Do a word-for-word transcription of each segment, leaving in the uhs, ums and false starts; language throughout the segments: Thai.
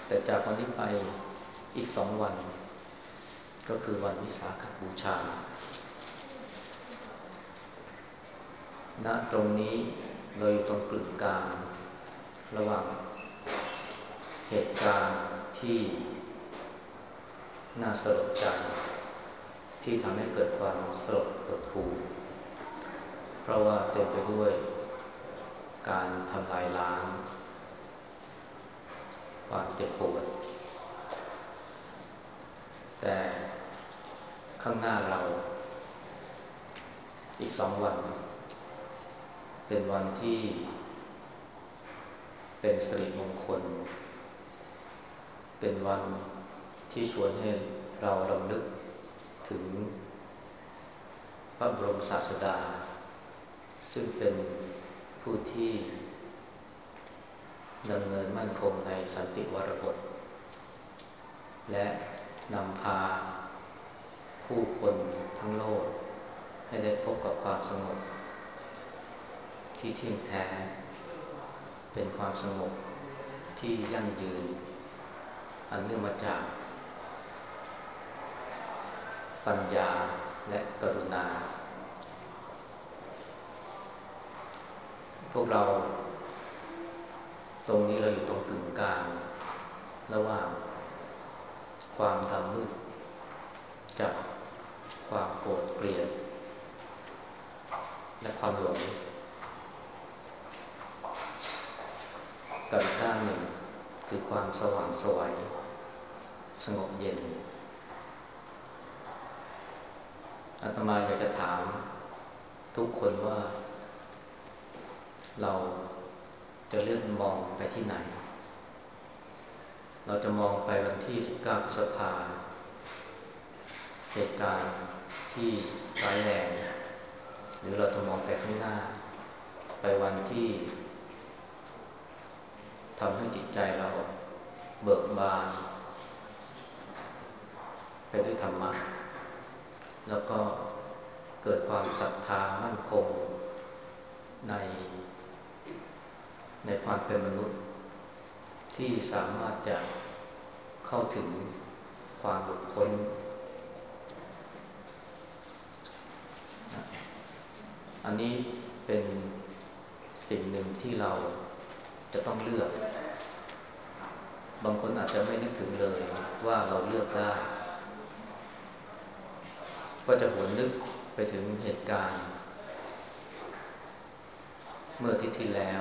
แต่จากวันนี้ไปอีกสองวันก็คือวันวิสาขบูชาณตรงนี้เราอยู่ตรงกึ่งกลางระหว่างเหตุการณ์ที่น่าสลดใจที่ทำให้เกิดความสลดหดหู่เพราะว่าเต็มไปด้วยการทำลายล้างความเจ็บปวดแต่ข้างหน้าเราอีกสองวันเป็นวันที่เป็นสิริมงคลเป็นวันที่ชวนให้เรารำลึกถึงพระบรมศาสดาซึ่งเป็นผู้ที่ดำเนินมั่นคงในสันติวรบทและนำพาผู้คนทั้งโลกให้ได้พบกับความสงบที่เที่ยงแท้เป็นความสงบที่ยั่งยืนอันเนื่องมาจากปัญญาและกรุณาพวกเราตรงนี้เราอยู่ตรงกึ่งกลางระหว่างความดำมืดจากความโกรธเกลียดและความหลงกับอีกด้านหนึ่งคือความสว่างไสวสงบเย็นอาตมาอยากจะถามทุกคนว่าเราจะเลือกมองไปที่ไหนเราจะมองไปวันที่สิบเก้าพฤษภาคมเหตุการณ์ที่ร้ายแรงหรือเราจะมองไปข้างหน้าไปวันที่ทำให้จิตใจเราเบิกบานไปด้วยธรรมะแล้วก็เกิดความศรัทธามั่นคงในในความเป็นมนุษย์ที่สามารถจะเข้าถึงความหลุดพ้นอันนี้เป็นสิ่งหนึ่งที่เราจะต้องเลือกบางคนอาจจะไม่นึกถึงเลยว่าเราเลือกได้ก็จะหวนนึกไปถึงเหตุการณ์เมื่ออาทิตย์ที่แล้ว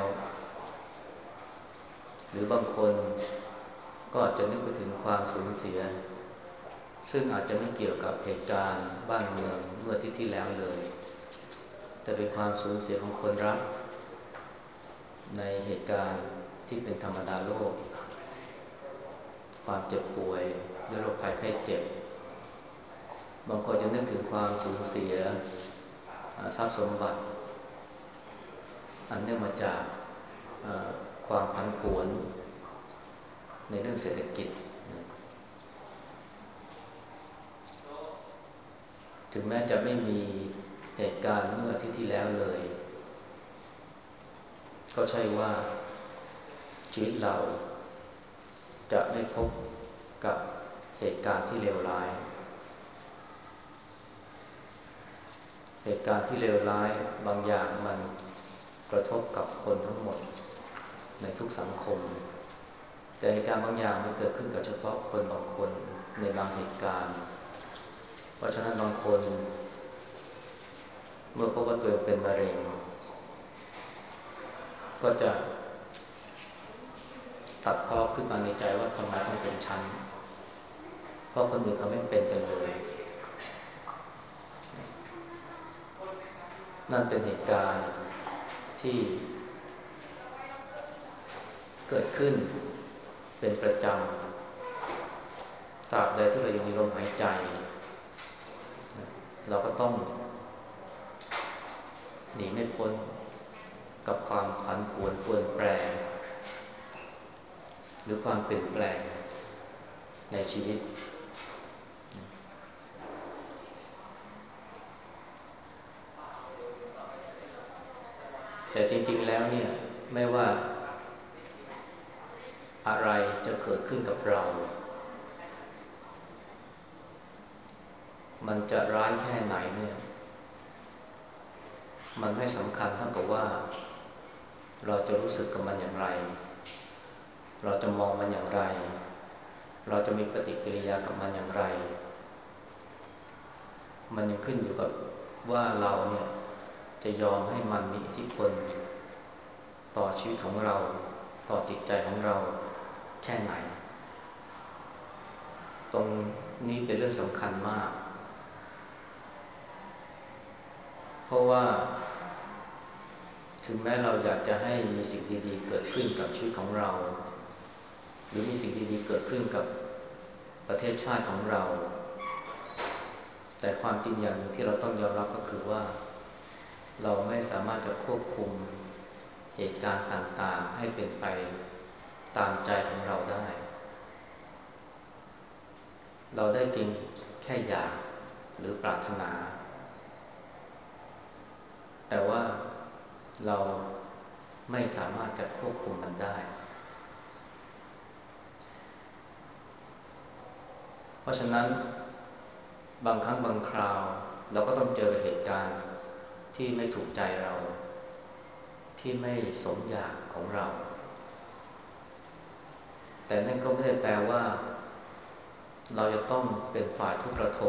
หรือบางคนก็อาจจะนึกไปถึงความสูญเสียซึ่งอาจจะไม่เกี่ยวกับเหตุการณ์บ้านเมืองเมื่ออาทิตย์ที่แล้วเลยแต่เป็นความสูญเสียของคนรักในเหตุการณ์ที่เป็นธรรมดาโลกความเจ็บป่วยด้วยโรคภัยไข้เจ็บบางคนจะนึกถึงความสูญเสียทรัพย์สมบัติอันเนื่องมาจากความผันผวนในเรื่องเศรษฐกิจถึงแม้จะไม่มีเหตุการณ์เมื่ออาทิตย์ที่แล้วเลยก็ใช่ว่าชีวิตเราจะไม่พบกับเหตุการณ์ที่เลวร้ายเหตุการณ์ที่เลวร้ายบางอย่างมันกระทบกับคนทั้งหมดในทุกสังคมแต่เหตุการณ์บางอย่างมันเกิดขึ้นกับเฉพาะคนบางคนในบางเหตุการณ์เพราะฉะนั้นบางคนเมื่อพบว่าตัวเองเป็นมะเร็งก็จะตัดพ้อขึ้นมาในใจว่าทำไมต้องเป็นฉันเพราะคนอื่นเขาไม่เป็นกันเลยนั่นเป็นเหตุการณ์ที่เกิดขึ้นเป็นประจำตราบใดที่เรายังมีลมหายใจเราก็ต้องหนีไม่พ้นกับความผันผวนเปลี่ยนแปลงหรือความเปลี่ยนแปลงในชีวิตแต่จริงๆแล้วเนี่ยไม่ว่าอะไรจะเกิดขึ้นกับเรามันจะร้ายแค่ไหนเนี่ยมันไม่สำคัญเท่ากับว่าเราจะรู้สึกกับมันอย่างไรเราจะมองมันอย่างไรเราจะมีปฏิกิริยากับมันอย่างไรมันยังขึ้นอยู่กับว่าเราเนี่ยจะยอมให้มันมีอิทธิพลต่อชีวิตของเราต่อจิตใจของเราแค่ไหนตรงนี้เป็นเรื่องสำคัญมากเพราะว่าถึงแม้เราอยากจะให้มีสิ่งดีๆเกิดขึ้นกับชีวิตของเราหรือมีสิ่งดีๆเกิดขึ้นกับประเทศชาติของเราแต่ความจริงอย่างที่เราต้องยอมรับก็คือว่าเราไม่สามารถจะควบคุมเหตุการณ์ต่างๆให้เป็นไปตามใจของเราได้เราได้เพียงแค่อยากหรือปรารถนาแต่ว่าเราไม่สามารถจะควบคุมมันได้เพราะฉะนั้นบางครั้งบางคราวเราก็ต้องเจอเหตุการณ์ที่ไม่ถูกใจเราที่ไม่สมอยากของเราแต่นั่นก็ไม่ได้แปลว่าเราจะต้องเป็นฝ่ายทุกข์ระทม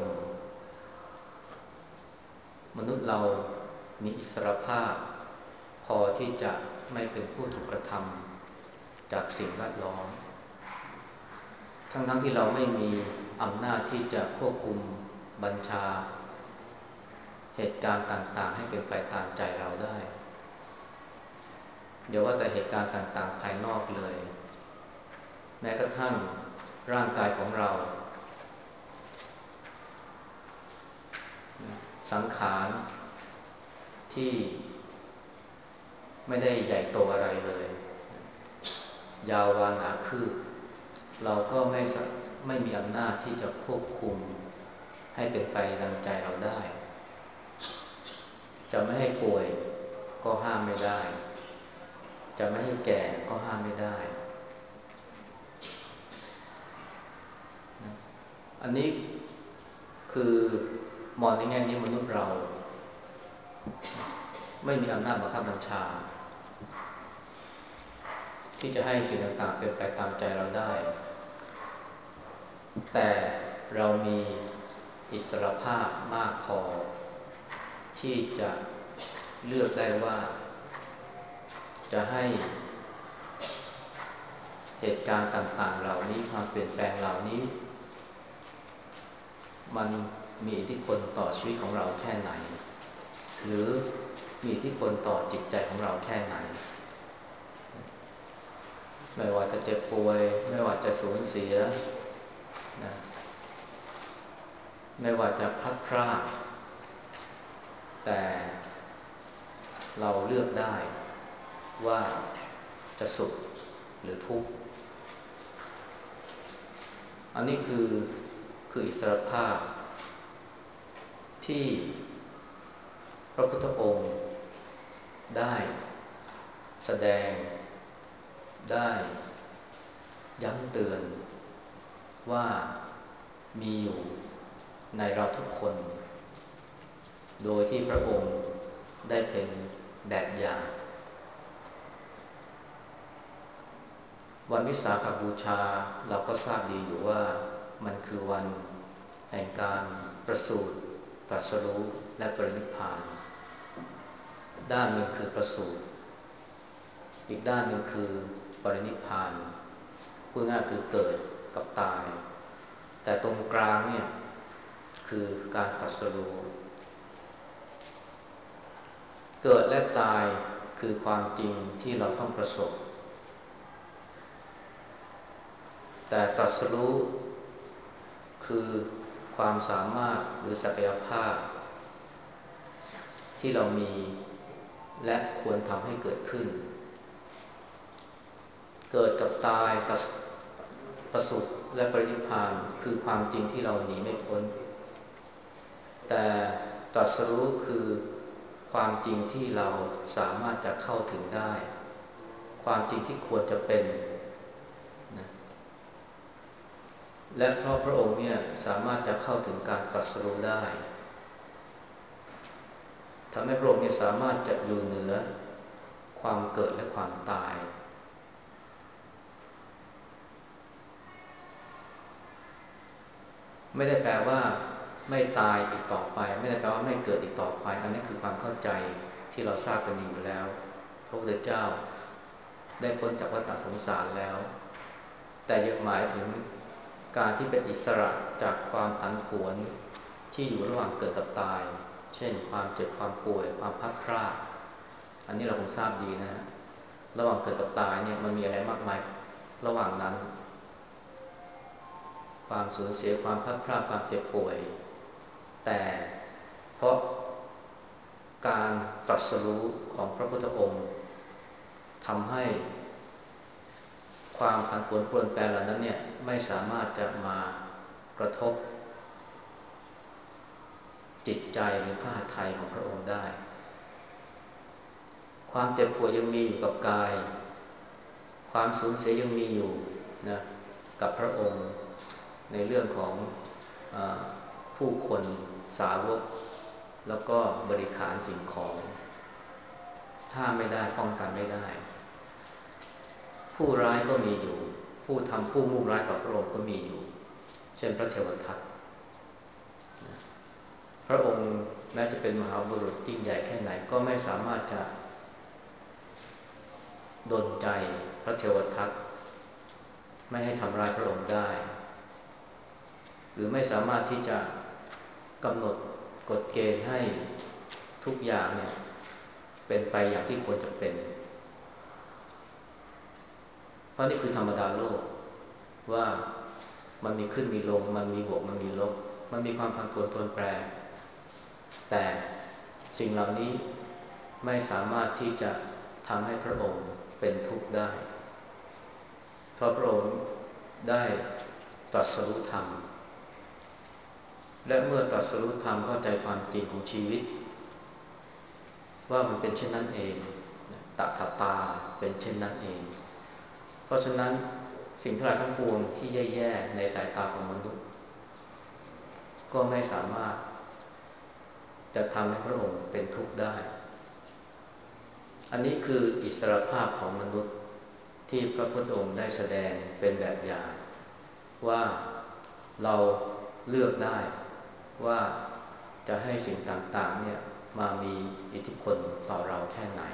มนุษย์เรามีอิสรภาพพอที่จะไม่เป็นผู้ถูกกระทำจากสิ่งแวดล้อมทั้งๆที่เราไม่มีอำนาจที่จะควบคุมบัญชาเหตุการณ์ต่างๆให้เป็นไปตามใจเราได้เดี๋ยวว่าแต่เหตุการณ์ต่างๆภายนอกเลยแม้กระทั่งร่างกายของเราสังขารที่ไม่ได้ใหญ่โตอะไรเลยยาววานาคืบเราก็ไม่ไม่มีอำนาจที่จะควบคุมให้เป็นไปดังใจเราได้จะไม่ให้ป่วยก็ห้ามไม่ได้จะไม่ให้แก่ก็ห้ามไม่ได้อันนี้คือมองในแง่นี้มนุษย์เราไม่มีอำนาจบังคับบัญชาที่จะให้สิ่งต่างๆเป็นไปตามใจเราได้แต่เรามีอิสรภาพมากพอที่จะเลือกได้ว่าจะให้เหตุการณ์ต่างๆเหล่านี้ความเปลี่ยนแปลงเหล่านี้มันมีอิทธิพลต่อชีวิตของเราแค่ไหนหรือมีอิทธิพลต่อจิตใจของเราแค่ไหนไม่ว่าจะเจ็บป่วยไม่ว่าจะสูญเสียนะไม่ว่าจะพลัดพรากแต่เราเลือกได้ว่าจะสุขหรือทุกข์อันนี้คือคืออิสรภาพที่พระพุทธองค์ได้แสดงได้ย้ำเตือนว่ามีอยู่ในเราทุกคนโดยที่พระองค์ได้เป็นแบบอย่างวันวิสาขบูชาเราก็ทราบดีอยู่ว่ามันคือวันแห่งการประสูติตรัสรู้และปรินิพพานด้านหนึ่งคือประสูติอีกด้านหนึ่งคือปรินิพพานพูดง่ายคือเกิดกับตายแต่ตรงกลางเนี่ยคือการตรัสรู้เกิดและตายคือความจริงที่เราต้องประสบแต่ตรัสรู้คือความสามารถหรือศักยภาพที่เรามีและควรทำให้เกิดขึ้นเกิดกับตายประสูติและปรินิพพานคือความจริงที่เราหนีไม่พ้นแต่ตรัสรู้คือความจริงที่เราสามารถจะเข้าถึงได้ความจริงที่ควรจะเป็นและเพราะพระองค์เนี่ยสามารถจะเข้าถึงการตรัสรู้ได้ทำให้พระองค์เนี่ยสามารถจะอยู่เหนือความเกิดและความตายไม่ได้แปลว่าไม่ตายอีกต่อไปไม่ได้แปลว่าไม่เกิดอีกต่อไปอันนี้คือความเข้าใจที่เราทราบกันอยู่แล้วพระพุทธเจ้าได้พ้นจากวัฏสงสารแล้วแต่ยังหมายถึงการที่เป็นอิสระจากความผันผวนที่อยู่ระหว่างเกิดกับตายเช่นความเจ็บความป่วยความพัดพรากอันนี้เราคงทราบดีนะฮะระหว่างเกิดกับตายเนี่ยมันมีอะไรมากมายระหว่างนั้นความสูญเสียความพัดพรากความเจ็บป่วยแต่เพราะการตรัสรู้ของพระพุทธองค์ทำให้ความผันผวนเปลี่ยนแปลงเหล่านั้นเนี่ยไม่สามารถจะมากระทบจิตใจหรือพระหัตถ์ไทยของพระองค์ได้ความเจ็บป่วยยังมีอยู่กับกายความสูญเสียยังมีอยู่นะกับพระองค์ในเรื่องของอ่าผู้คนสาวกแล้วก็บริขารสิ่งของถ้าไม่ได้ป้องกันไม่ได้ผู้ร้ายก็มีอยู่ผู้ทำผู้มุ่งร้ายต่อพระองค์ก็มีอยู่เช่นพระเทวทัตพระองค์แม้จะเป็นมหาบุรุษยิ่งใหญ่แค่ไหนก็ไม่สามารถจะดลใจพระเทวทัตไม่ให้ทำร้ายพระองค์ได้หรือไม่สามารถที่จะกำหนดกฎเกณฑ์ให้ทุกอย่างเนี่ยเป็นไปอย่างที่ควรจะเป็นเพราะนี่คือธรรมดาโลกว่ามันมีขึ้นมีลงมันมีบวกมันมีลบมันมีความผันผวนเปลี่ยนแปลงแต่สิ่งเหล่านี้ไม่สามารถที่จะทำให้พระองค์เป็นทุกข์ได้เพราะพระองค์ได้ตรัสรู้ธรรมและเมื่อตรัสรู้ธรรมเข้าใจความจริงของชีวิตว่ามันเป็นเช่นนั้นเองตถาตาเป็นเช่นนั้นเองเพราะฉะนั้นสิ่งทั้งหลายทั้งปวงที่แย่ๆในสายตาของมนุษย์ก็ไม่สามารถจะทำให้พระองค์เป็นทุกข์ได้อันนี้คืออิสรภาพของมนุษย์ที่พระพุทธองค์ได้แสดงเป็นแบบอย่างว่าเราเลือกได้ว่าจะให้สิ่งต่างๆเนี่ยมามีอิทธิพลต่อเราแค่ไหน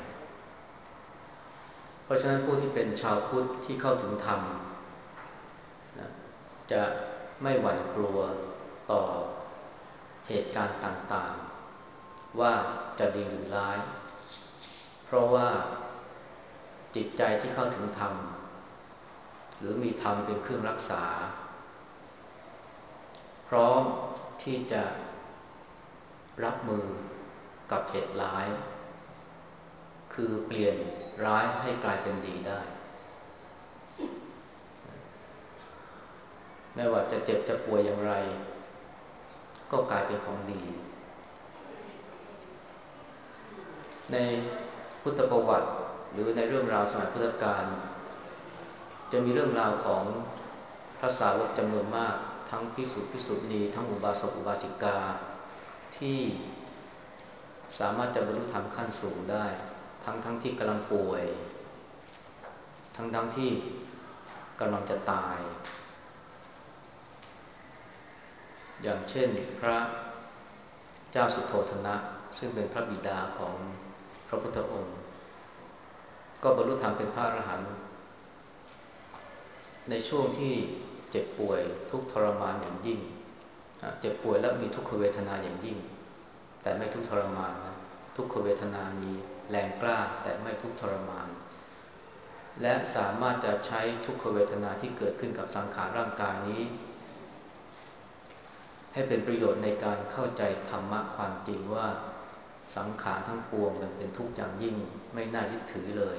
เพราะฉะนั้นผู้ที่เป็นชาวพุทธที่เข้าถึงธรรมนะจะไม่หวั่นกลัวต่อเหตุการณ์ต่างๆว่าจะดีหรือร้ายเพราะว่าจิตใจที่เข้าถึงธรรมหรือมีธรรมเป็นเครื่องรักษาพร้อมที่จะรับมือกับเหตุร้ายคือเปลี่ยนร้ายให้กลายเป็นดีได้ไม่ว่าจะเจ็บจะป่วยอย่างไรก็กลายเป็นของดีในพุทธประวัติหรือในเรื่องราวสมัยพุทธกาลจะมีเรื่องราวของพระสาวกจำนวนมากทั้งภิกษุภิกษุณีทั้งอุบาสกอุบาสิกาที่สามารถจะบรรลุธรรมขั้นสูงได้ทั้งทั้งที่กำลังป่วยทั้งทั้งที่กำลังจะตายอย่างเช่นพระเจ้าสุโธทนะซึ่งเป็นพระบิดาของพระพุทธองค์ก็บรรลุธรรมเป็นพระอรหันต์ในช่วงที่เจ็บป่วยทุกข์ทรมานอย่างยิ่งเจ็บป่วยและมีทุกขเวทนาอย่างยิ่งแต่ไม่ทุกข์ทรมานนะทุกขเวทนามีแรงกล้าแต่ไม่ทุกข์ทรมานและสามารถจะใช้ทุกขเวทนาที่เกิดขึ้นกับสังขารร่างกายนี้ให้เป็นประโยชน์ในการเข้าใจธรรมะความจริงว่าสังขารทั้งปวงมันเป็นทุกข์อย่างยิ่งไม่น่ายึดถือเลย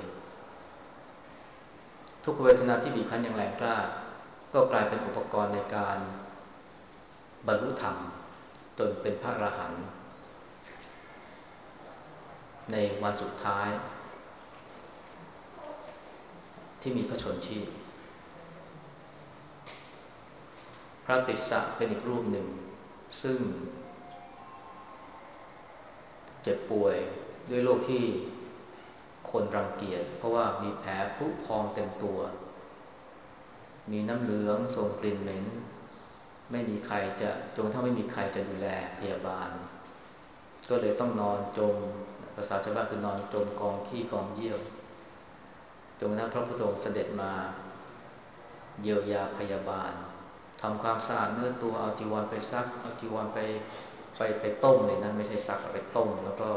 ทุกขเวทนาที่บีบคั้นอย่างแรงกล้าก็กลายเป็นอุปกรณ์ในการบรรลุธรรมจนเป็นพระอรหันต์ในวันสุดท้ายที่มีพระชนชีพพระติสสะเป็นอีกรูปหนึ่งซึ่งเจ็บป่วยด้วยโรคที่คนรังเกียจเพราะว่ามีแผลผุพองเต็มตัวมีน้ำเหลืองส่งกลิ่นเหม็นไม่มีใครจะจนถ้าไม่มีใครจะดูแลพยาบาลก็เลยต้องนอนจมภาษาชาวบ้านคือนอนจมกองขี้กองเยี่ยวจนกระทั่งพระพุทธองค์เสด็จมาเยียวยาพยาบาลทำความสะอาดเนื้อตัวเอาจีวรไปซักเอาจีวรไปไปไปต้มเลยนะไม่ใช่ซักเอาไปต้มแล้วก็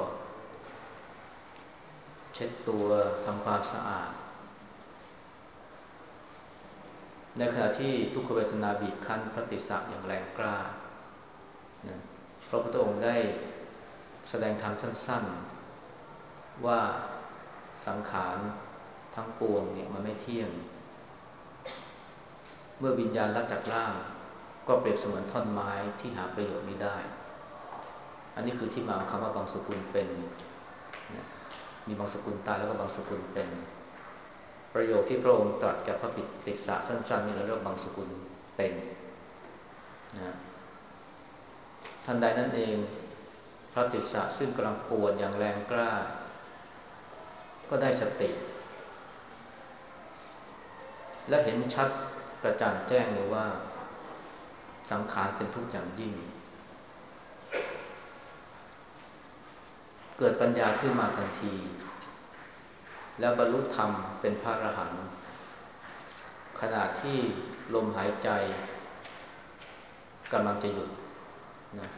เช็ดตัวทำความสะอาดในขณะที่ทุกขเวทนาบีบคั้นพระติสสะอย่างแรงกล้านะพระพุทธองค์ได้แสดงธรรมสั้นๆว่าสังขารทั้งปวงเนี่ยมันไม่เที่ยงเมื่อวิญญาณละจากร่างก็เปรียบเสมือนท่อนไม้ที่หาประโยชน์ไม่ได้อันนี้คือที่มาของคำว่าบางสกุลเป็นนะมีบางสกุลตายแล้วก็บางสกุลเป็นประโยคที่พระองค์ตรัสกับพระปิติสสะสั้นๆนี่เราเรียกบางสกุลเป็นนะทันใดนั้นเองพระติสสะซึ่งกำลังปวดอย่างแรงกล้าก็ได้สติและเห็นชัดกระจ่างแจ้งเลยว่าสังขารเป็นทุกข์อย่างยิ่งเกิดปัญญาขึ้นมาทันทีแล้วบรรลุธรรมเป็นพระอรหันต์ขณะที่ลมหายใจกำลังจะหยุดนะ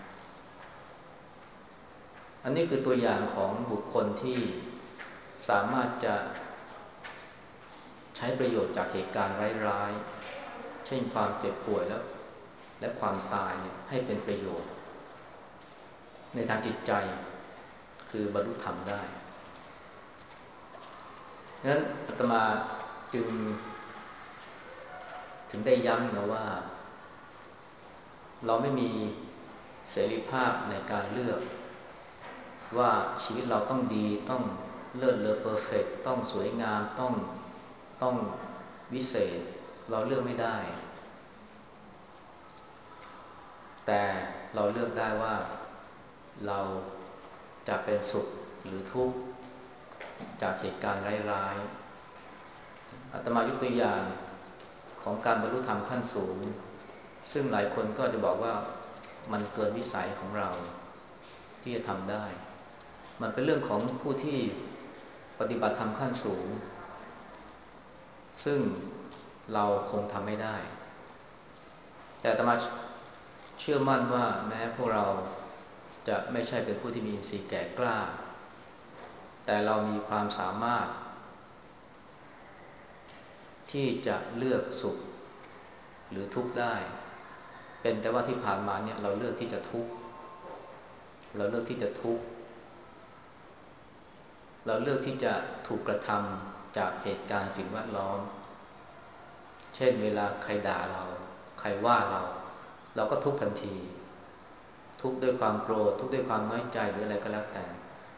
อันนี้คือตัวอย่างของบุคคลที่สามารถจะใช้ประโยชน์จากเหตุการณ์ร้ายๆเช่นความเจ็บป่วยแล้วและความตายเนี่ยให้เป็นประโยชน์ในทางจิตใจคือบรรลุธรรมได้ดังนั้นอาตมาจึงถึงได้ย้ำนะว่าเราไม่มีเสรีภาพในการเลือกว่าชีวิตเราต้องดีต้องเลิศเลอเพอร์เฟกต์ต้องสวยงามต้องต้องวิเศษเราเลือกไม่ได้แต่เราเลือกได้ว่าเราจะเป็นสุขหรือทุกข์จากเหตุการณ์ร้ายๆอาตมายกตัวอย่างของการบรรลุธรรมขั้นสูงซึ่งหลายคนก็จะบอกว่ามันเกินวิสัยของเราที่จะทำได้มันเป็นเรื่องของผู้ที่ปฏิบัติธรรมขั้นสูงซึ่งเราคงทำไม่ได้แต่อาตมาเชื่อมั่นว่าแม้พวกเราจะไม่ใช่เป็นผู้ที่มีอินทรีย์แก่กล้าแต่เรามีความสามารถที่จะเลือกสุขหรือทุกข์ได้เป็นแต่ว่าที่ผ่านมาเนี่ยเราเลือกที่จะทุกข์เราเลือกที่จะทุกข์เราเลือกที่จะถูกกระทำจากเหตุการณ์สิ่งแวดล้อมเช่นเวลาใครด่าเราใครว่าเราเราก็ทุกข์ทันทีทุกข์ด้วยความโกรธทุกข์ด้วยความน้อยใจหรืออะไรก็แล้วแต่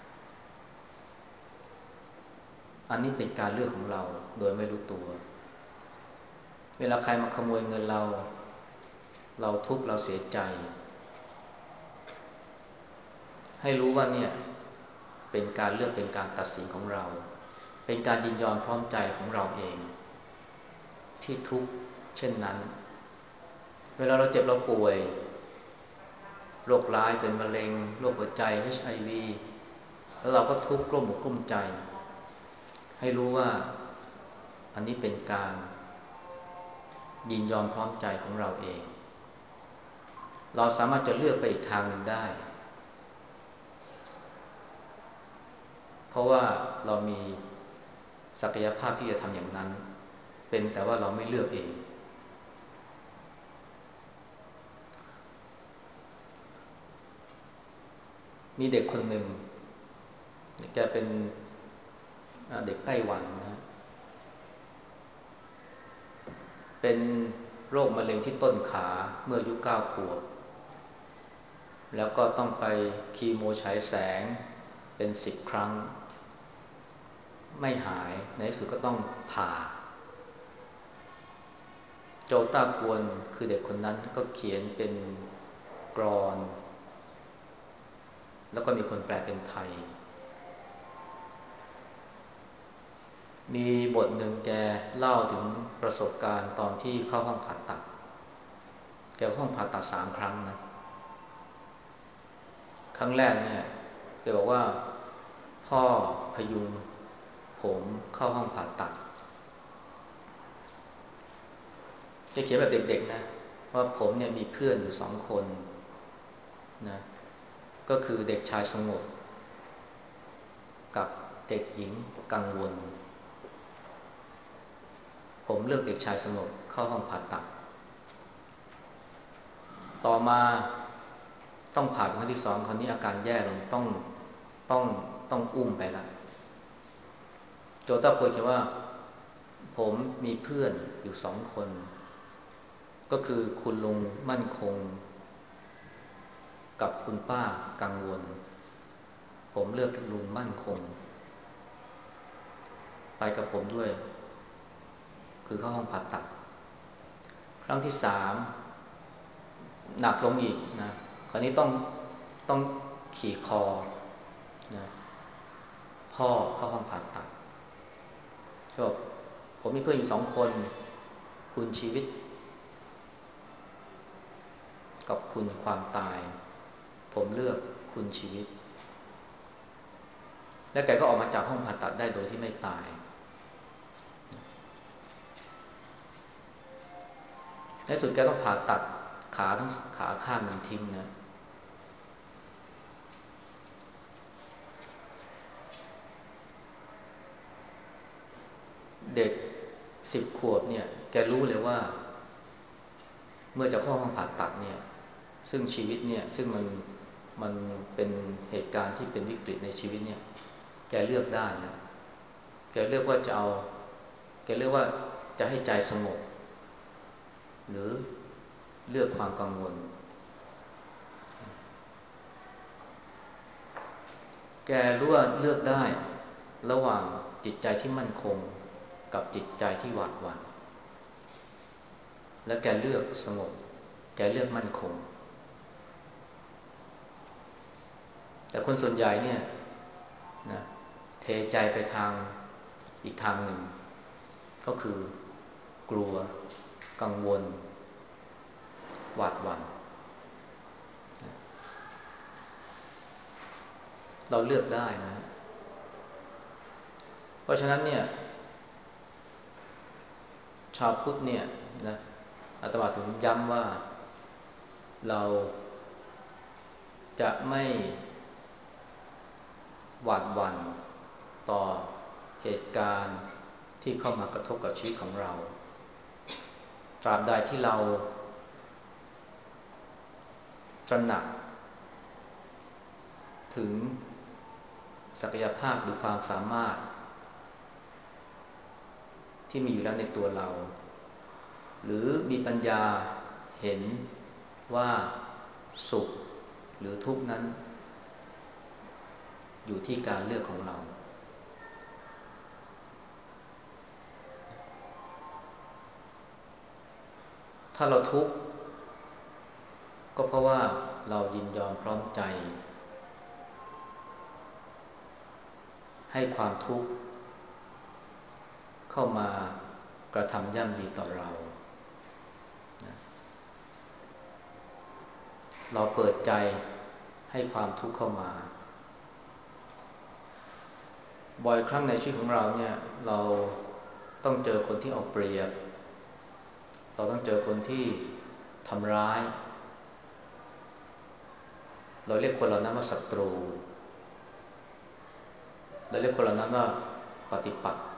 อันนี้เป็นการเลือกของเราโดยไม่รู้ตัวเวลาใครมาขโมยเงินเราเราทุกข์เราเสียใจให้รู้ว่าเนี่ยเป็นการเลือกเป็นการตัดสินของเราเป็นการยินยอมพร้อมใจของเราเองที่ทุกข์เช่นนั้นเวลาเราเจ็บเราป่วยโรคร้ายเป็นมะเร็งโรคหัวใจ เอช ไอ วี แล้วเราก็ทุกข์กลุ้มอกกลุ้มใจให้รู้ว่าอันนี้เป็นการยินยอมพร้อมใจของเราเองเราสามารถจะเลือกไปอีกทางหนึ่งได้เพราะว่าเรามีศักยภาพที่จะทำอย่างนั้นเป็นแต่ว่าเราไม่เลือกเองมีเด็กคนหนึ่งแกเป็นเด็กไต้หวันนะเป็นโรคมะเร็งที่ต้นขาเมื่ออายุเก้าขวบแล้วก็ต้องไปคีโมฉายแสงเป็นสิบครั้งไม่หายในที่สุดก็ต้องผ่าแกโจต้ากวนคือเด็กคนนั้นก็เขียนเป็นกลอนแล้วก็มีคนแปลเป็นไทยมีบทหนึ่งแกเล่าถึงประสบการณ์ตอนที่เข้าห้องผ่าตัดแกเข้าห้องผ่าตัดสามครั้งนะครั้งแรกเนี่ยแกบอกว่าพ่อพยุงผมเข้าห้องผ่าตัดแกเขียนแบบเด็กๆนะว่าผมเนี่ยมีเพื่อนอยู่สองคนนะก็คือเด็กชายสงบกับเด็กหญิงกังวลผมเลือกเด็กชายสงบเข้าห้องผ่าตัดต่อมาต้องผ่าเป็นครั้งที่สองคราวนี้อาการแย่ลงต้องต้องต้องอุ้มไปละโจต้าโพยเขียนว่าผมมีเพื่อนอยู่สองคนก็คือคุณลุงมั่นคงกับคุณป้ากังวลผมเลือกลุงมั่นคงไปกับผมด้วยคือเข้าห้องผ่าตัดครั้งที่สามหนักลงอีกนะคราวนี้ต้องต้องขี่คอนะพ่อเข้าห้องผ่าตัดก็ผมมีเพื่อนอยู่สองคนคุณชีวิตกับคุณความตายผมเลือกคุณชีวิตและแกก็ออกมาจากห้องผ่าตัดได้โดยที่ไม่ตายในสุดแกต้องผ่าตัดขาทั้งขาข้างหนึ่งทิ้งนะเด็กสิบขวบเนี่ยแกรู้เลยว่าเมื่อจะเข้าห้องผ่าตัดเนี่ยซึ่งชีวิตเนี่ยซึ่งมันมันเป็นเหตุการณ์ที่เป็นวิกฤตในชีวิตเนี่ยแกเลือกได้นะแกเลือกว่าจะเอาแกเลือกว่าจะให้ใจสงบหรือเลือกความกังวลแกรู้ว่าเลือกได้ระหว่างจิตใจที่มั่นคงกับจิตใจที่หวาดหวั่นและแกเลือกสงบแกเลือกมั่นคงแต่คนส่วนใหญ่เนี่ยนะเทใจไปทางอีกทางหนึ่งก็คือกลัวกังวลหวาดหวั่นเราเลือกได้นะเพราะฉะนั้นเนี่ยชาวพุทธเนี่ยนะอาตมาถึงย้ำว่าเราจะไม่หวาดหวั่นต่อเหตุการณ์ที่เข้ามากระทบกับชีวิตของเราตราบใดที่เราตระหนักถึงศักยภาพหรือความสามารถที่มีอยู่แล้วในตัวเราหรือมีปัญญาเห็นว่าสุขหรือทุกข์นั้นอยู่ที่การเลือกของเราถ้าเราทุกข์ก็เพราะว่าเรายินยอมพร้อมใจให้ความทุกข์เข้ามากระทำย่ำดีต่อเราเราเปิดใจให้ความทุกข์เข้ามาบ่อยครั้งในชีวิตของเราเนี่ยเราต้องเจอคนที่เอาเปรียบเราต้องเจอคนที่ทำร้ายเราเรียกคนเหล่านั้นว่าศัตรูเราเรียกคนเหล่านั้นว่าปฏิปักษ์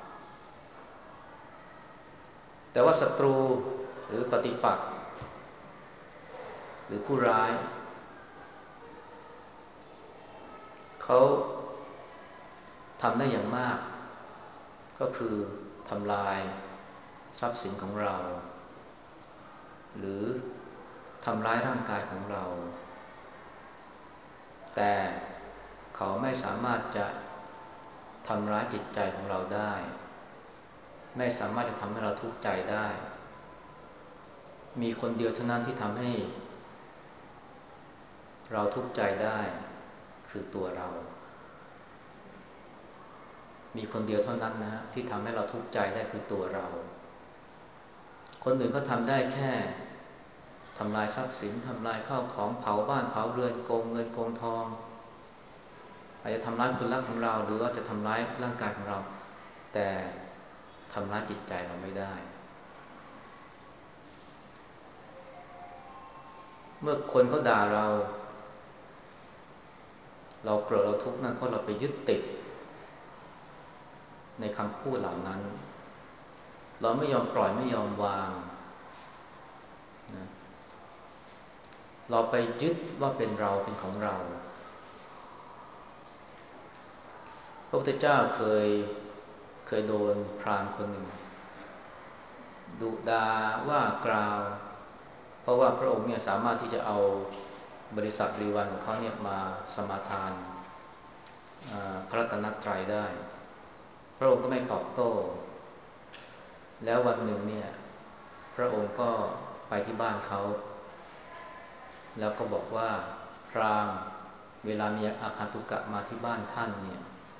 แต่ว่าศัตรูหรือปฏิปักษ์หรือผู้ร้ายเขาทำได้อย่างมากก็คือทำลายทรัพย์สินของเราหรือทำร้ายร่างกายของเราแต่เขาไม่สามารถจะทำร้ายจิตใจของเราได้ไม่สามารถจะทำให้เราทุกข์ใจได้มีคนเดียวเท่านั้นที่ทำให้เราทุกข์ใจได้คือตัวเรามีคนเดียวเท่านั้นนะฮะที่ทำให้เราทุกข์ใจได้คือตัวเราคนอื่นก็ทำได้แค่ทำลายทรัพย์สินทำลายข้าวของเผาบ้านเผาเรือนโกงเงินโกงทองอาจจะทำร้ายคนรักของเราหรือว่าจะทำร้ายร่างกายของเราแต่ทำร้ายจิตใจเราไม่ได้เมื่อคนเขาด่าเราเราโกรธเราทุกข์นั่นเพราะเราไปยึดติดในคำพูดเหล่านั้นเราไม่ยอมปล่อยไม่ยอมวางนะเราไปยึดว่าเป็นเราเป็นของเราพระพุทธเจ้าเคยเคยโดนพราหมณ์คนหนึ่งดุด่าว่ากล่าวเพราะว่าพระองค์เนี่ยสามารถที่จะเอาบริษัทรีวันของเขาเนี่ยมาสมาทานพระรัตนตรัยได้พระองค์ก็ไม่ตอบโต้แล้ววันหนึ่งเนี่ยพระองค์ก็ไปที่บ้านเขาแล้วก็บอกว่าพราหมณ์เวลามีอาคันตุกะมาที่บ้านท่านเนี่ย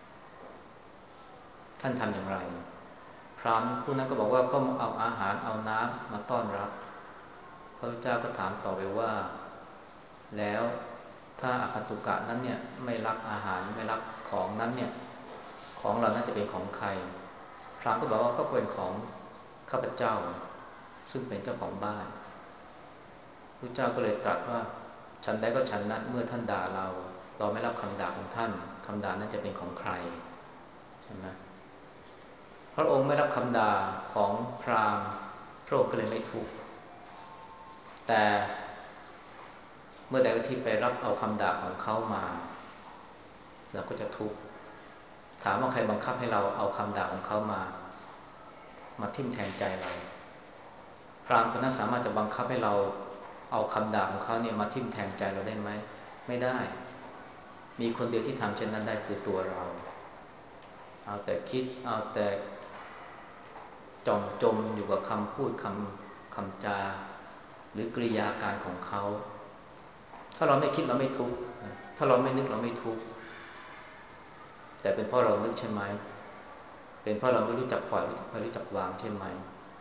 ท่านทำอย่างไรพราหมณ์ผู้นั้นก็บอกว่าก็เอาอาหารเอาน้ำมาต้อนรับพระเจ้าก็ถามต่อไปว่าแล้วถ้าอาคันตุกะนั้นเนี่ยไม่รับอาหารไม่รับของนั้นเนี่ยของเราน่าจะเป็นของใครพราหมณ์ก็บอกว่าก็เป็นของข้าพเจ้าซึ่งเป็นเจ้าของบ้านพระเจ้าก็เลยตรัสว่าฉันใดก็ฉันนั้นเมื่อท่านด่าเราเราไม่รับคำด่าของท่านคำด่านั้นจะเป็นของใครใช่ไหมพระองค์ไม่รับคำด่าของพราหมณ์พระองค์ก็เลยไม่ทุกข์แต่เมื่อใดก็ที่ไปรับเอาคำด่าของเขามาเราก็จะทุกข์ถามว่าใครบังคับให้เราเอาคำด่าของเขามามาทิ่มแทงใจเราพราหมณ์คนนั้นสามารถจะบังคับให้เราเอาคำด่าของเขาเนี่ยมาทิ่มแทงใจเราได้ไหมไม่ได้มีคนเดียวที่ทำเช่นนั้นได้คือตัวเราเอาแต่คิดเอาแต่จมจมอยู่กับคำพูดคำคำจาหรือกริยาการของเขาถ้าเราไม่คิดเราไม่ทุกข์ถ้าเราไม่นึกเราไม่ทุกข์แต่เป็นเพราะเรานึกใช่ไหมเป็นเพราะเราไม่รู้จักปล่อยไม่รู้จักวางใช่ไหม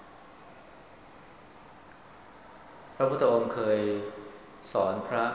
พระพุทธองค์เคยสอนพระ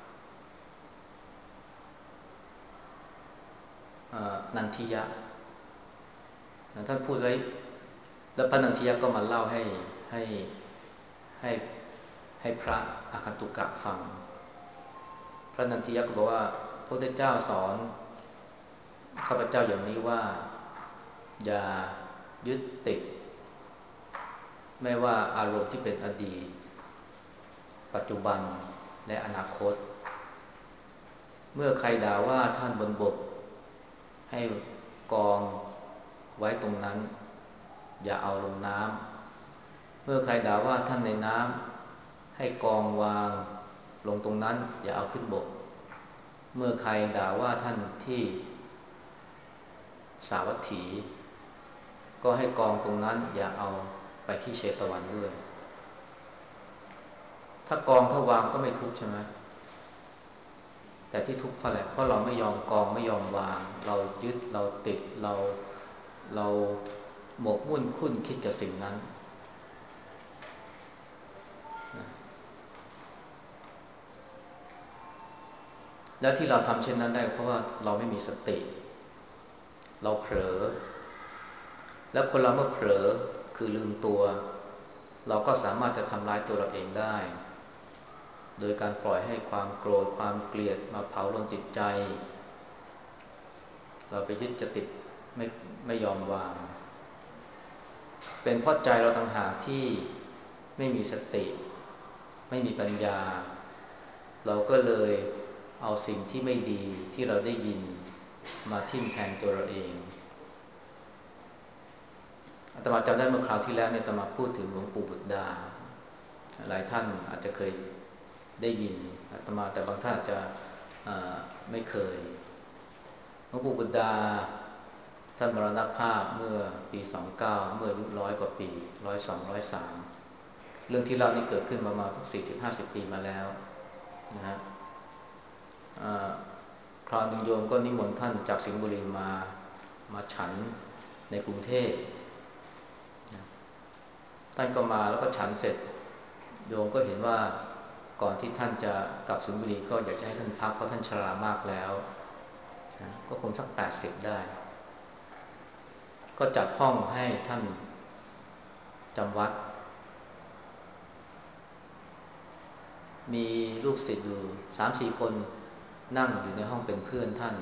นันทิยะท่านพูดไว้แล้วพระนันทิยะก็มาเล่าให้ให้ให้ให้พระอาคันตุกะฟังพระนันทิยะก็บอกว่าพระพุทธเจ้าสอนข้าพเจ้าอย่างนี้ว่าอย่ายึดติดไม่ว่าอารมณ์ที่เป็นอดีตปัจจุบันและอนาคตเมื่อใครด่าว่าท่านบนบกให้กองไว้ตรงนั้นอย่าเอาลงน้ำเมื่อใครด่าว่าท่านในน้ำให้กองวางลงตรงนั้นอย่าเอาขึ้นบกเมื่อใครด่าว่าท่านที่สาวัตถีก็ให้กองตรงนั้นอย่าเอาไปที่เชตวันด้วยถ้ากองถ้าวางก็ไม่ทุกข์ใช่ไหมแต่ที่ทุกข์เพราะอะไรเพราะเราไม่ยอมกองไม่ยอมวางเรายึดเราติดเราเราหมกมุ่นคุ้นคิดกับสิ่งนั้นและที่เราทำเช่นนั้นได้เพราะว่าเราไม่มีสติเราเผลอแล้วคนเราเมื่อเผลอคือลืมตัวเราก็สามารถจะทำร้ายตัวเราเองได้โดยการปล่อยให้ความโกรธความเกลียดมาเผาลนจิตใจเราไปยึดจะติดไม่ไม่ยอมวางเป็นเพราะใจเราต่างหากที่ไม่มีสติไม่มีปัญญาเราก็เลยเอาสิ่งที่ไม่ดีที่เราได้ยินมาทิ่มแทงตัวเราเองอาตมาจำได้เมื่อคราวที่แล้วเนี่ยอาตมาพูดถึงหลวงปู่บุตรดาหลายท่านอาจจะเคยได้ยินอาตมาแต่บางท่านอาจจะไม่เคยหลวงปู่บุตรดาท่านมรณภาพเมื่อปีสองเก้าเมื่ออายุร้อยกว่าปีร้อยสองร้อยสามเรื่องที่เล่านี่เกิดขึ้นประมาณสี่สิบห้าสิบปีมาแล้วนะฮะคราวหนึ่งโยมก็นิมนต์ท่านจากสิงห์บุรีมามาฉันในกรุงเทพท่านก็มาแล้วก็ฉันเสร็จโยมก็เห็นว่าก่อนที่ท่านจะกลับสิงห์บุรีก็อยากจะให้ท่านพักเพราะท่านชรามากแล้วก็คงสักแปดสิบได้ก็จัดห้องให้ท่านจำวัดมีลูกศิษย์อยู่ สามสี่ คนนั่งอยู่ในห้องเป็นเพื่อนท่าน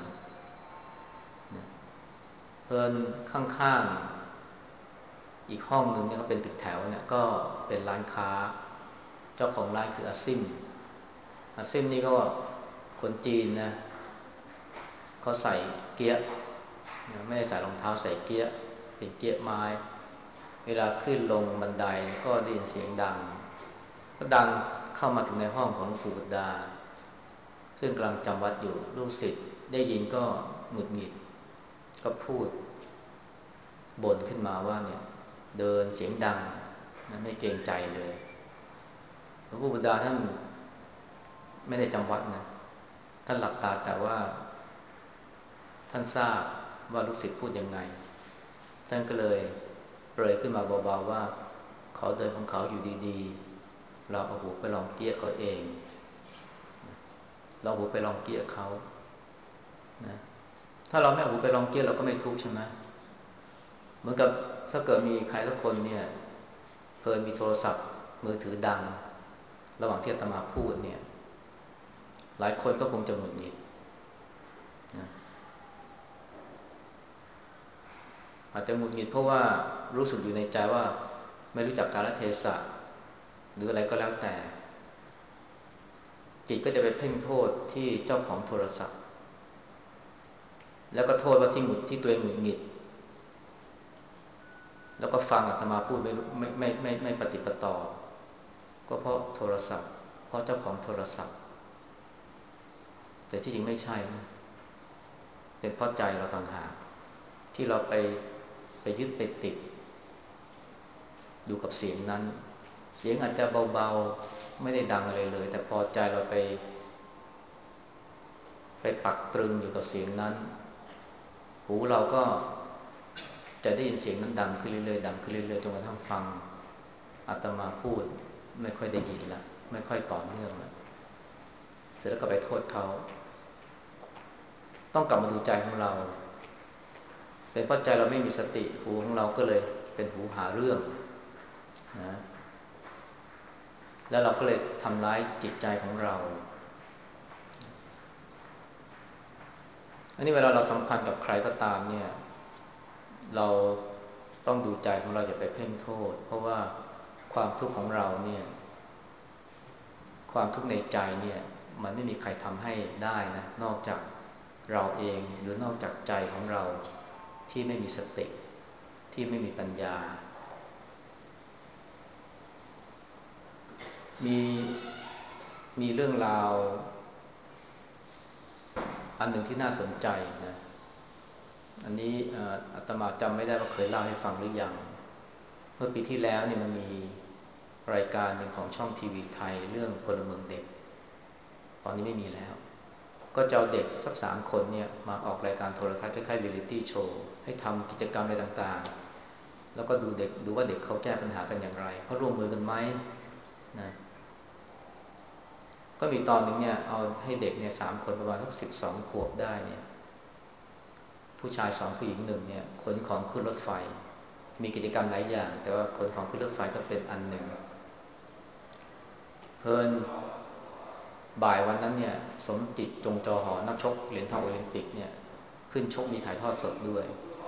เพิ่นข้างๆอีกห้องหนึ่งเนี่ยก็เป็นตึกแถวเนี่ยก็เป็นร้านค้าเจ้าของร้านคืออาซิมอาซิมนี่ก็คนจีนนะเขาใส่เกี๊ยะไม่ได้ใส่รองเท้าใส่เกี๊ยะเป็นเกี๊ยะไม้เวลาขึ้นลงบันไดก็ได้ยินเสียงดังก็ดังเข้ามาถึงในห้องของหลวงปู่บุตรดาซึ่งกำลังจำวัดอยู่ลูกศิษย์ได้ยินก็หงุดหงิดก็พูดบ่นขึ้นมาว่าเนี่ยเดินเสียงดังนะไม่เกรงใจเลยหลวงปู่บุตรดาท่านไม่ได้จำวัดนะท่านหลับตาแต่ว่าท่านทราบว่าลูกศิษย์พูดยังไงท่านก็เลยเปรยขึ้นมาเบาๆว่าเขาเดินของเขาอยู่ดีๆเราเอาหูไปลองเกี้ยเขาเองเราหูไปลองเกี้ยเขานะถ้าเราไม่เอาหูไปลองเกี้ยเราก็ไม่ทุกข์ใช่ไหมเหมือนกับถ้าเกิดมีใครสักคนเนี่ยเพลินมีโทรศัพท์มือถือดังระหว่างที่อาตมาพูดเนี่ยหลายคนก็คงจะหงุดหงิดนะอาจจะหงุดหงิดเพราะว่ารู้สึกอยู่ในใจว่าไม่รู้จักกาลเทศะหรืออะไรก็แล้วแต่จิตก็จะไปเพ่งโทษที่เจ้าของโทรศัพท์แล้วก็โทษว่าที่หงุดที่ตัวเองหงุดหงิดแล้วก็ฟังอาตมาพูดไม่ไม่ไม่ไม่ไม่ปฏิปต่อก็เพราะโทรศัพท์เพราะเจ้าของโทรศัพท์แต่ที่จริงไม่ใช่นะเป็นเพราะใจเราต่างหากที่เราไปไปยึดไปติดอยู่กับเสียงนั้นเสียงอาจจะเบาๆไม่ได้ดังอะไรเลยแต่พอใจเราไปไปปักตรึงอยู่กับเสียงนั้นหูเราก็จะได้ยินเสียงนั้นดังขึ้นเรื่อยๆดังขึ้นเรื่อยๆจนกระทั่งฟังอาตมาพูดไม่ค่อยได้ยินละไม่ค่อยต่อเนื่องละเสร็จแล้วก็ไปโทษเขาต้องกลับมาดูใจของเราเป็นเพราะใจเราไม่มีสติหูของเราก็เลยเป็นหูหาเรื่องนะแล้วเราก็เลยทำร้ายจิตใจของเราอันนี้เวลาเราสัมพันธ์กับใครก็ตามเนี่ยเราต้องดูใจของเราอย่าไปเพ่งโทษเพราะว่าความทุกข์ของเราเนี่ยความทุกข์ในใจเนี่ยมันไม่มีใครทำให้ได้นะนอกจากเราเองหรือนอกจากใจของเราที่ไม่มีสติที่ไม่มีปัญญามีมีเรื่องราวอันหนึ่งที่น่าสนใจนะอันนี้อาตมาจำไม่ได้ว่าเคยเล่าให้ฟังหรือยังเมื่อปีที่แล้วเนี่ยมันมีรายการหนึ่งของช่องทีวีไทยเรื่องพลเมืองเด็กตอนนี้ไม่มีแล้วก็จะเอาเด็กสักสามคนเนี่ยมาออกรายการโทรทัศน์คล้ายๆเรียลลิตี้โชว์ให้ทำกิจกรรมอะไรต่างๆแล้วก็ดูเด็กดูว่าเด็กเขาแก้ปัญหากันอย่างไรเขาร่วมมือกันไหมนะก็มีตอนหนึ่งเนี่ยเอาให้เด็กเนี่ยสามคนประมาณสักสิบสองขวบได้เนี่ยผู้ชายสองผู้หญิงหนึ่งเนี่ยขนของขึ้นรถไฟมีกิจกรรมหลายอย่างแต่ว่าขนของขึ้นรถไฟก็เป็นอันหนึ่งเพลินบ่ายวันนั้นเนี่ยสมจิตจงจอหอนักชกเหรียญทองโอลิมปิกเนี่ยขึ้นชกมีถ่ายทอดสดด้วย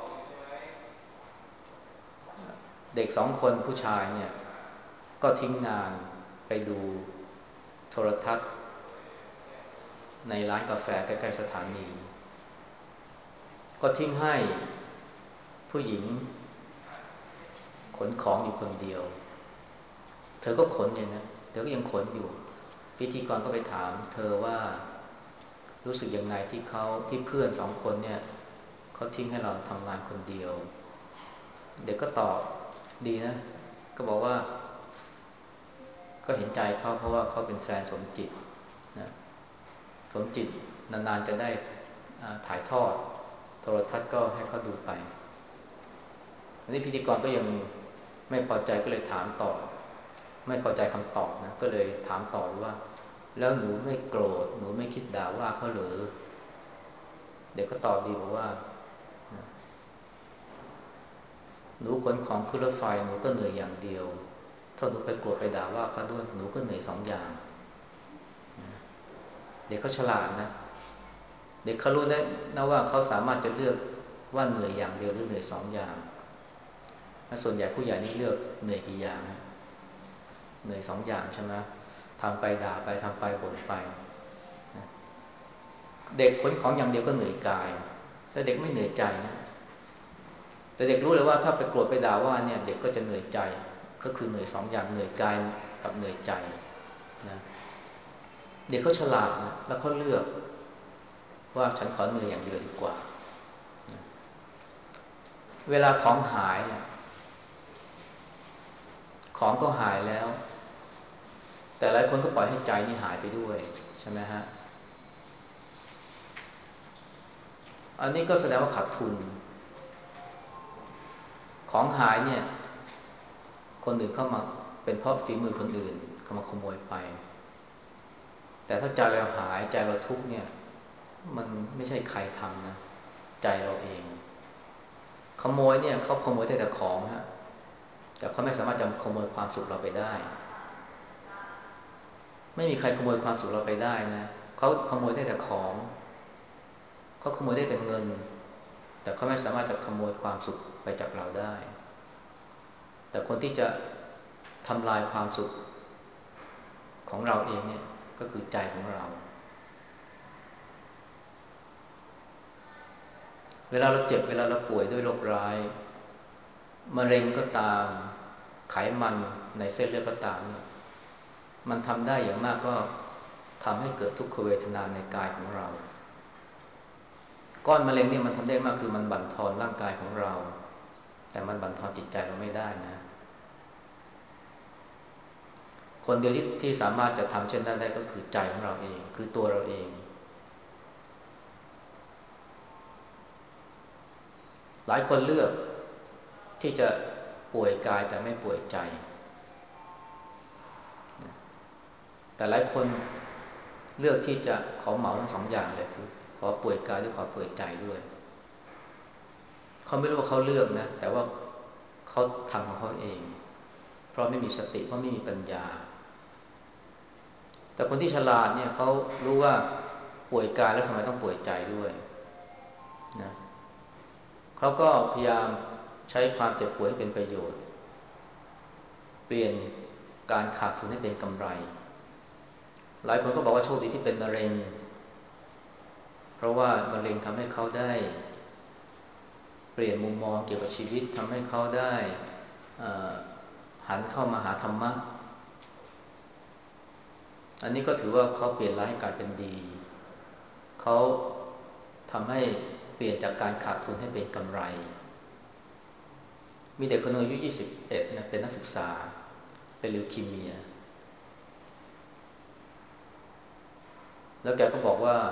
เด็กสองคนผู้ชายเนี่ยก็ทิ้งงานไปดูโทรทัศน์ในร้านกาแฟใกล้ๆสถานีก็ทิ้งให้ผู้หญิงขนของอยู่คนเดียวเธอก็ขนอยู่นะเธอก็ยังขนอยู่พิธีกรก็ไปถามเธอว่ารู้สึกยังไงที่เขาที่เพื่อนสองคนเนี่ยเขาทิ้งให้เราทำงานคนเดียวเด็กก็ตอบดีนะก็บอกว่าก็เห็นใจเขาเพราะว่าเขาเป็นแฟนสมจิตนะสมจิตนานๆจะได้ถ่ายทอดโทรทัศน์ก็ให้เขาดูไปอันนี้พิธีกรก็ยังไม่พอใจก็เลยถามต่อไม่พอใจคำตอบนะก็เลยถามต่อว่าแล้วหนูไม่โกรธหนูไม่คิดด่าว่าเขาหรือเด็กก็ตอบดีบอกว่าหนูขนของขึ้นรถไฟหนูก็เหนื่อยอย่างเดียวถ้าหนูไปโกรธไปด่าว่าเขาด้วยหนูก็เหนื่อยสองอย่างเด็กเขาฉลาดนะเด็กเขารู้ได้นะว่าเขาสามารถจะเลือกว่าเหนื่อยอย่างเดียวหรือเหนื่อยสองอย่างส่วนใหญ่ผู้ใหญ่นี่เลือกเหนื่อยกี่อย่างนะเหนื่อยสองอย่างใช่ไหมทำไปด่าไปทำไปบ่นไปเด็กขนของอย่างเดียวก็เหนื่อยกายแต่เด็กไม่เหนื่อยใจนะแต่เด็กรู้เลยว่าถ้าไปโกรธไปด่าว่าเนี่ยเด็กก็จะเหนื่อยใจก็คือเหนื่อยสองอย่างเหนื่อยกายกับเหนื่อยใจนะเด็กเขาฉลาดนะแล้วเขาเลือกว่าฉันขอเหนื่อยอย่างเดียวดีกว่านะเวลาของหายเนี่ยของก็หายแล้วแต่หลายคนก็ปล่อยให้ใจนี่หายไปด้วยใช่ไหมฮะอันนี้ก็แสดงว่าขาดทุนของหายเนี่ยคนอื่นเข้ามาเป็นเพราะฝีมือคนอื่นเข้ามาขโมยไปแต่ถ้าใจเราหายใจเราทุกข์เนี่ยมันไม่ใช่ใครทำนะใจเราเองขโมยเนี่ยเขาขโมยได้แต่ของฮะแต่เขาไม่สามารถจะขโมยความสุขเราไปได้ไม่มีใครขโมยความสุขเราไปได้นะเขาขโมยได้แต่ของเขาขโมยได้แต่เงินแต่เขาไม่สามารถจะขโมยความสุขไปจากเราได้แต่คนที่จะทำลายความสุขของเราเองเนี่ยก็คือใจของเราเวลาเราเจ็บเวลาเราป่วยด้วยโรคร้ายมะเร็งก็ตามไขมันในเส้นเลือดก็ตามเนี่ยมันทำได้อย่างมากก็ทำให้เกิดทุกขเวทนาในกายของเราก้อนมะเร็งเนี่ยมันทำได้มากคือมันบั่นทอนร่างกายของเราแต่มันบั่นทอนจิตใจเราไม่ได้นะคนเดียวที่ที่สามารถจะทำเช่นนั้นได้ก็คือใจของเราเองคือตัวเราเองหลายคนเลือกที่จะป่วยกายแต่ไม่ป่วยใจแต่หลายคนเลือกที่จะขอเหมาทั้งสองอย่างเลยคือขอป่วยกายด้วยขอป่วยใจด้วยเขาไม่รู้ว่าเขาเลือกนะแต่ว่าเขาทำของเขาเองเพราะไม่มีสติเพราะไม่มีปัญญาแต่คนที่ฉลาดเนี่ยเขารู้ว่าป่วยกายแล้วทำไมต้องป่วยใจด้วยนะเขาก็พยายามใช้ความเจ็บป่วยให้เป็นประโยชน์เปลี่ยนการขาดทุนให้เป็นกำไรหลายคนก็บอกว่าโชคดีที่เป็นมะเร็งเพราะว่ามะเร็งทำให้เขาได้เปลี่ยนมุมมองเกี่ยวกับชีวิตทำให้เขาได้หันเข้ามาหาธรรมะอันนี้ก็ถือว่าเขาเปลี่ยนร้ายให้กลายเป็นดีเขาทำให้เปลี่ยนจากการขาดทุนให้เป็นกำไรมีเด็กคนนึงอายุยี่สิบเอ็ดนะเป็นนักศึกษาเป็นลิวคีเมียแล้วแกก็บอกว่า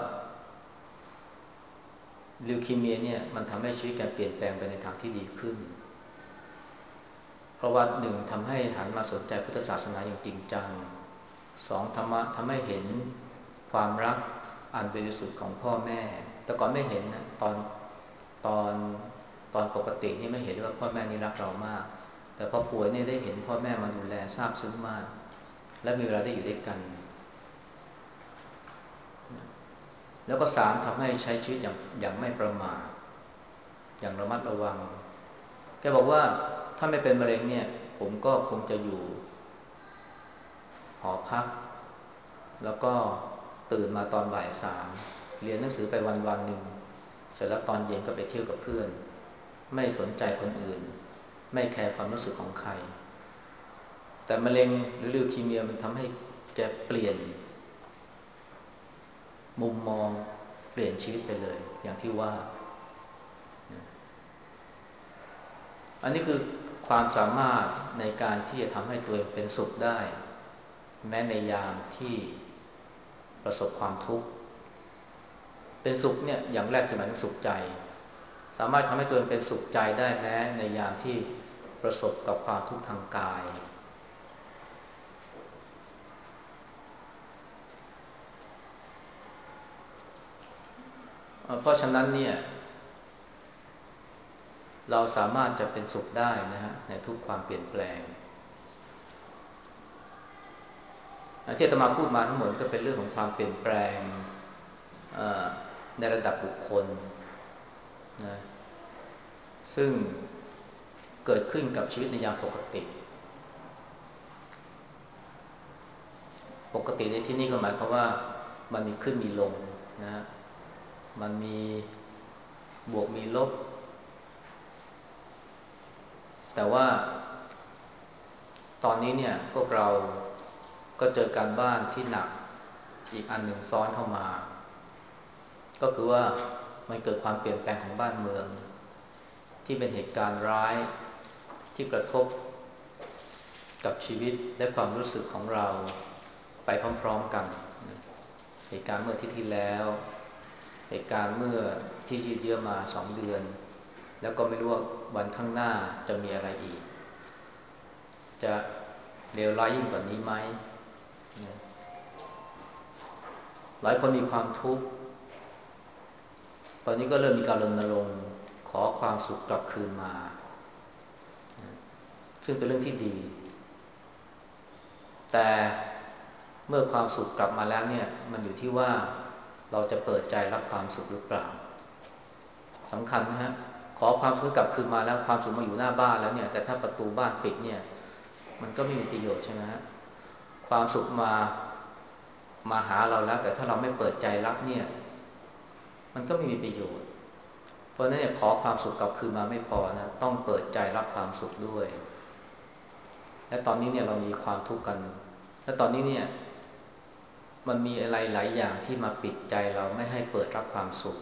ลิวคีเมียเนี่ยมันทำให้ชีวิตแกเปลี่ยนแปลงไปในทางที่ดีขึ้นเพราะว่าหนึ่งทำให้หันมาสนใจพุทธศาสนาอย่างจริงจังสองธรรมะทำให้เห็นความรักอันบริสุทธิ์ของพ่อแม่แต่ก่อนไม่เห็นนะตอนตอนตอนปกตินี่ไม่เห็นว่าพ่อแม่นี่รักเรามากแต่พอป่วยเนี่ยได้เห็นพ่อแม่มาดูแลซาบซึ้งมากและมีเวลาได้อยู่ด้วยกันแล้วก็สามทำให้ใช้ชีวิตอย่างอย่างไม่ประมาทอย่างระมัดระวังแกบอกว่าถ้าไม่เป็นมะเร็งเนี่ยผมก็คงจะอยู่หอพักแล้วก็ตื่นมาตอนบ่ายสามเรียนหนังสือไปวันวันหนึ่งเสร็จแล้วตอนเย็นก็ไปเที่ยวกับเพื่อนไม่สนใจคนอื่นไม่แคร์ความรู้สึกของใครแต่มะเร็งหรือลิวคีเมียมันทำให้แกเปลี่ยนมุมมองเปลี่ยนชีวิตไปเลยอย่างที่ว่าอันนี้คือความสามารถในการที่จะทำให้ตัวเองเป็นสุขได้แม้ในยามที่ประสบความทุกข์เป็นสุขเนี่ยอย่างแรกคือหมายถึงสุขใจสามารถทำให้ตัวเองเป็นสุขใจได้แม้ในยามที่ประสบกับความทุกข์ทางกายเพราะฉะนั้นเนี่ยเราสามารถจะเป็นสุขได้นะฮะในทุกความเปลี่ยนแปลงที่อาตมาพูดมาทั้งหมดก็เป็นเรื่องของความเปลี่ยนแปลงในระดับบุคคลนะซึ่งเกิดขึ้นกับชีวิตในยามปกติปกติในที่นี้ก็หมายความว่ามันมีขึ้นมีลงนะมันมีบวกมีลบแต่ว่าตอนนี้เนี่ยพวกเราก็เจอการบ้านที่หนักอีกอันหนึ่งซ้อนเข้ามาก็คือว่ามันเกิดความเปลี่ยนแปลงของบ้านเมืองที่เป็นเหตุการณ์ร้ายที่กระทบกับชีวิตและความรู้สึกของเราไปพร้อมๆกันเหตุการณ์เมื่อที่ที่แล้วเหตุการณ์เมื่อที่ยืดเยื้อมาสองเดือนแล้วก็ไม่รู้ว่าวันข้างหน้าจะมีอะไรอีกจะเลวร้ายยิ่งกว่านี้ไหมหลายคนมีความทุกข์ตอนนี้ก็เริ่มมีการรณรงค์ขอความสุขกลับคืนมาซึ่งเป็นเรื่องที่ดีแต่เมื่อความสุขกลับมาแล้วเนี่ยมันอยู่ที่ว่าเราจะเปิดใจรับความสุขหรือเปล่าสำคัญนะฮะขอความสุขกลับคืนมาแล้วความสุขมาอยู่หน้าบ้านแล้วเนี่ยแต่ถ้าประตูบ้านปิดเนี่ยมันก็ไม่มีประโยชน์ใช่ไหมฮะความสุขมามาหาเราแล้วแต่ถ้าเราไม่เปิดใจรับเนี่ยมันก็ไม่มีประโยชน์เพราะนั้นเนี่ยขอความสุขกลับคืนมาไม่พอนะต้องเปิดใจรับความสุขด้วยและตอนนี้เนี่ยเรามีความทุกข์กันและตอนนี้เนี่ยมันมีอะไรหลายอย่างที่มาปิดใจเราไม่ให้เปิดรับความสุข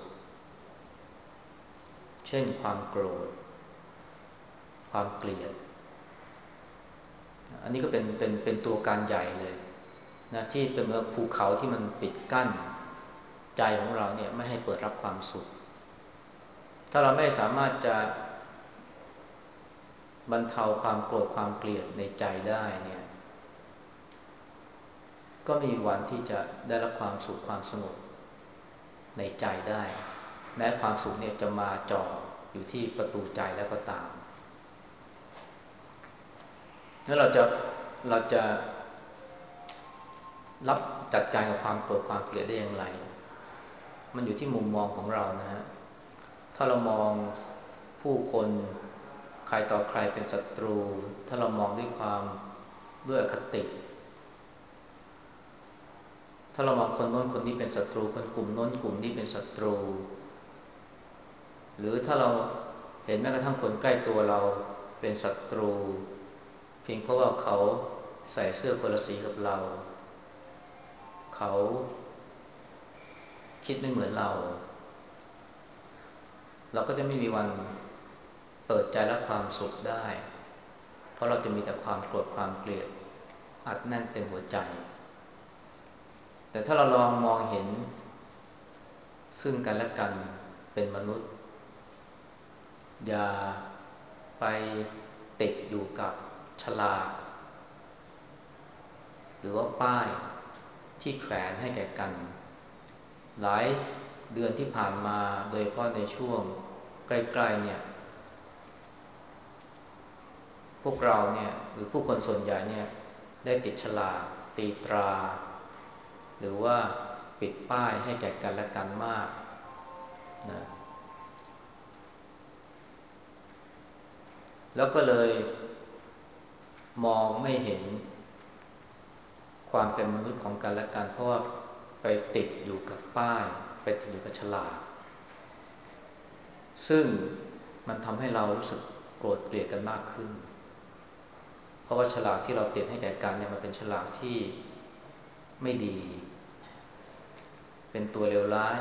เช่นความโกรธความเกลียดอันนี้ก็เป็นเป็นเป็นตัวการใหญ่เลยนะที่เป็นเหมือนภูเขาที่มันปิดกั้นใจของเราเนี่ยไม่ให้เปิดรับความสุขถ้าเราไม่สามารถจะบรรเทาความโกรธความเกลียดในใจได้เนี่ยก็ไม่มีวันที่จะได้รับความสุขความสงบในใจได้แม้ความสุขเนี่ยจะมาจ่ออยู่ที่ประตูใจแล้วก็ตามแล้วเราจะเราจะรับจัดการกับความโกรธความเกลียดได้อย่างไรมันอยู่ที่มุมมองของเรานะฮะถ้าเรามองผู้คนใครต่อใครเป็นศัตรูถ้าเรามองด้วยความด้วยอคติถ้าเรามองคนโน้นคนนี้เป็นศัตรูคนกลุ่มโน้นกลุ่มนี้เป็นศัตรูหรือถ้าเราเห็นแม้กระทั่งคนใกล้ตัวเราเป็นศัตรูเพียงเพราะว่าเขาใส่เสื้อคนละสีกับเราเขาคิดไม่เหมือนเราเราก็จะไม่มีวันเปิดใจรับความสุขได้เพราะเราจะมีแต่ความโกรธความเกลียดอัดแน่นเต็มหัวใจแต่ถ้าเราลองมองเห็นซึ่งกันและกันเป็นมนุษย์อย่าไปติดอยู่กับฉลากหรือว่าป้ายที่แขวนให้แก่กันหลายเดือนที่ผ่านมาโดยเฉพาะในช่วงใกล้ๆเนี่ยพวกเราเนี่ยหรือผู้คนส่วนใหญ่เนี่ยได้ติดฉลากตีตราหรือว่าปิดป้ายให้แก่กันและกันมากนะแล้วก็เลยมองไม่เห็นความเป็นมนุษย์ของกันและกันเพราะว่าไปติดอยู่กับป้ายไปติดอยู่กับฉลากซึ่งมันทำให้เรารู้สึกโกรธเกลียดกันมากขึ้นเพราะว่าฉลากที่เราติดให้แก่กันเนี่ยมันเป็นฉลากที่ไม่ดีเป็นตัวเลวร้าย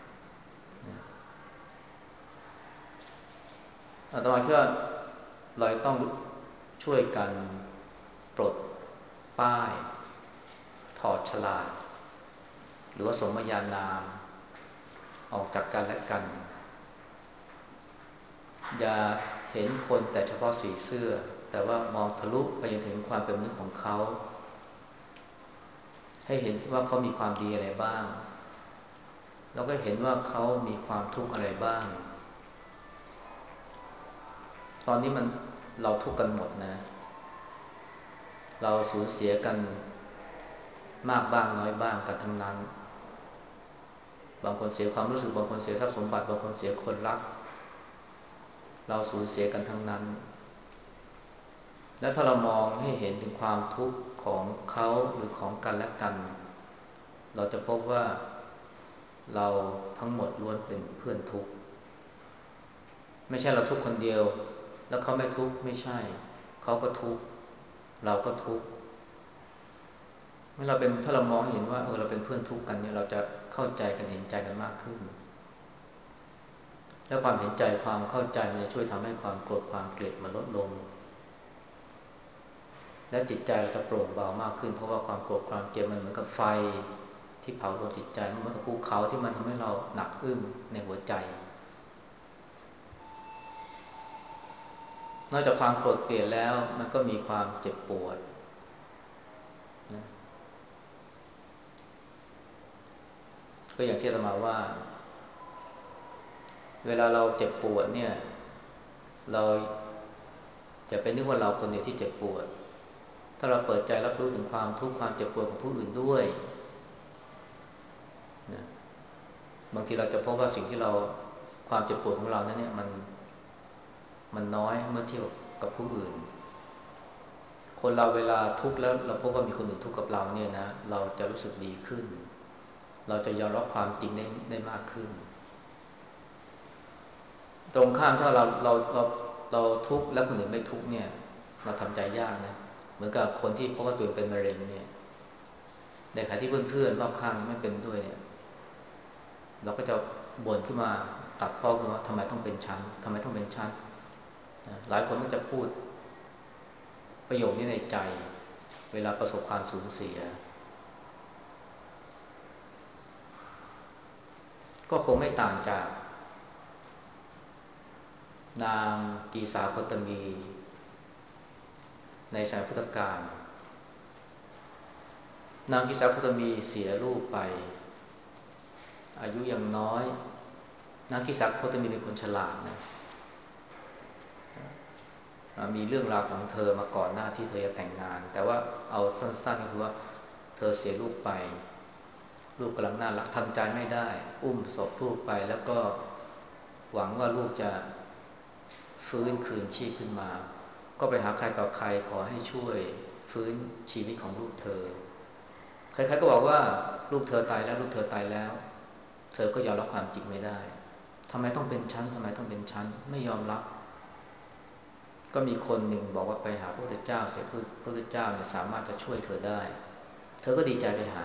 อาตมาคิดว่าเราต้องช่วยกันปลดป้ายถอดฉลาดหรือว่าสมญานามออกจากกันและกันอย่าเห็นคนแต่เฉพาะสีเสื้อแต่ว่ามองทะลุไปยังถึงความเป็นมนุษย์ของเขาให้เห็นว่าเขามีความดีอะไรบ้างแล้วก็เห็นว่าเขามีความทุกข์อะไรบ้างตอนนี้มันเราทุกข์กันหมดนะเราสูญเสียกันมากบ้างน้อยบ้างกันทั้งนั้นบางคนเสียความรู้สึกบางคนเสียทรัพย์สมบัติบางคนเสียคนรักเราสูญเสียกันทั้งนั้นและถ้าเรามองให้เห็นถึงความทุกข์ของเขาหรือของกันและกันเราจะพบว่าเราทั้งหมดล้วนเป็นเพื่อนทุกข์ไม่ใช่เราทุกข์คนเดียวแล้วเขาไม่ทุกข์ไม่ใช่เขาก็ทุกข์เราก็ทุกข์เมื่อเราเป็นถ้าเรามองเห็นว่าเออเราเป็นเพื่อนทุกข์กันเนี่ยเราจะเข้าใจกันเห็นใจกันมากขึ้นและความเห็นใจความเข้าใจมันจะช่วยทำให้ความโกรธความเกลียดมันลดลงและจิตใจเราจะโปร่งเบามากขึ้นเพราะว่าความโกรธความเกลียดมันเหมือนกับไฟที่เผาดวงจิตใจมันเหมือนกับภูเขาที่มันทำให้เราหนักอึ้งในหัวใจนอกจากความโกรธเกลียดแล้วมันก็มีความเจ็บปวดนะก็อย่างที่อาตมาว่าเวลาเราเจ็บปวดเนี่ยเราจะไปนึกว่าเราคนเดียวที่เจ็บปวดถ้าเราเปิดใจรับรู้ถึงความทุกข์ความเจ็บปวดของผู้อื่นด้วยนะบางทีเราจะพบว่าสิ่งที่เราความเจ็บปวดของเรานั้นเนี่ยมันมันน้อยเมื่อเทียบกับผู้อื่นคนเราเวลาทุกข์แล้วเราพบว่ามีคนอื่นทุกข์กับเราเนี่ยนะเราจะรู้สึกดีขึ้นเราจะยอมรับความจริงได้ได้มากขึ้นตรงข้ามถ้าเราเราเราเราทุกข์แล้วคนอื่นไม่ทุกข์เนี่ยเราทำใจยากนะเหมือนกับคนที่พบว่าตัวเองเป็นมะเร็งเนี่ยในขณะที่เพื่อนๆรอบข้างไม่เป็นด้วยเนี่ยเราก็จะบ่นขึ้นมาตัดพ้อขึ้นว่าทำไมต้องเป็นฉันทำไมต้องเป็นฉันหลายคนก็จะพูดประโยคนี้ในใจเวลาประสบความสูญเสียก็คงไม่ต่างจากนางกีสาโคตมีในสายพุทธกาลนางกีสาโคตมีเสียลูกไปอายุยังน้อยนางกีสาโคตมีเป็นคนฉลาดนะมีเรื่องราวของเธอมาก่อนหน้าที่เธอจะแต่งงานแต่ว่าเอาสั้นๆก็คือว่าเธอเสียลูกไปลูกกำลังน่ารักทำใจไม่ได้อุ้มศพลูกไปแล้วก็หวังว่าลูกจะฟื้นคืนชีพขึ้นมาก็ไปหาใครต่อใครขอให้ช่วยฟื้นชีวิตของลูกเธอใครๆก็บอกว่าลูกเธอตายแล้วลูกเธอตายแล้วเธอก็ยอมรับความจริงไม่ได้ทำไมต้องเป็นฉันทำไมต้องเป็นฉันไม่ยอมรับก็มีคนหนึ่งบอกว่าไปหาพระพุทธเจ้าเสร็จพระพุทธเจ้าเนี่ยสามารถจะช่วยเธอได้เธอก็ดีใจไปหา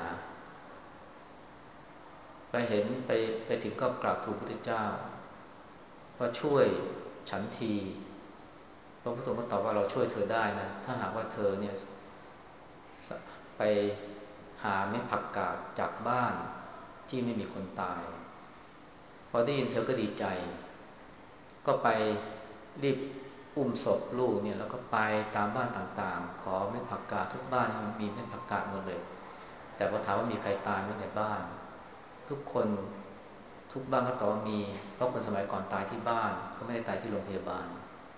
ไปเห็นไปไปถึงก็กราบทูลพระพุทธเจ้าว่าช่วยฉันทีพระพุทธองค์ก็ตอบว่าเราช่วยเธอได้นะถ้าหากว่าเธอเนี่ยไปหาเม็ดผักกาดจากบ้านที่ไม่มีคนตายพอได้ยินเธอก็ดีใจก็ไปรีบอุ้มศพลูกเนี่ยแล้วก็ไปตามบ้านต่างๆขอเม็ดผักกาดทุกบ้านมีเม็ดผักกาดหมดเลยแต่พอถามว่ามีใครตายไหมในบ้านทุกคนทุกบ้านก็ตอบว่ามีเพราะคนสมัยก่อนตายที่บ้านก็ไม่ได้ตายที่โรงพยาบาล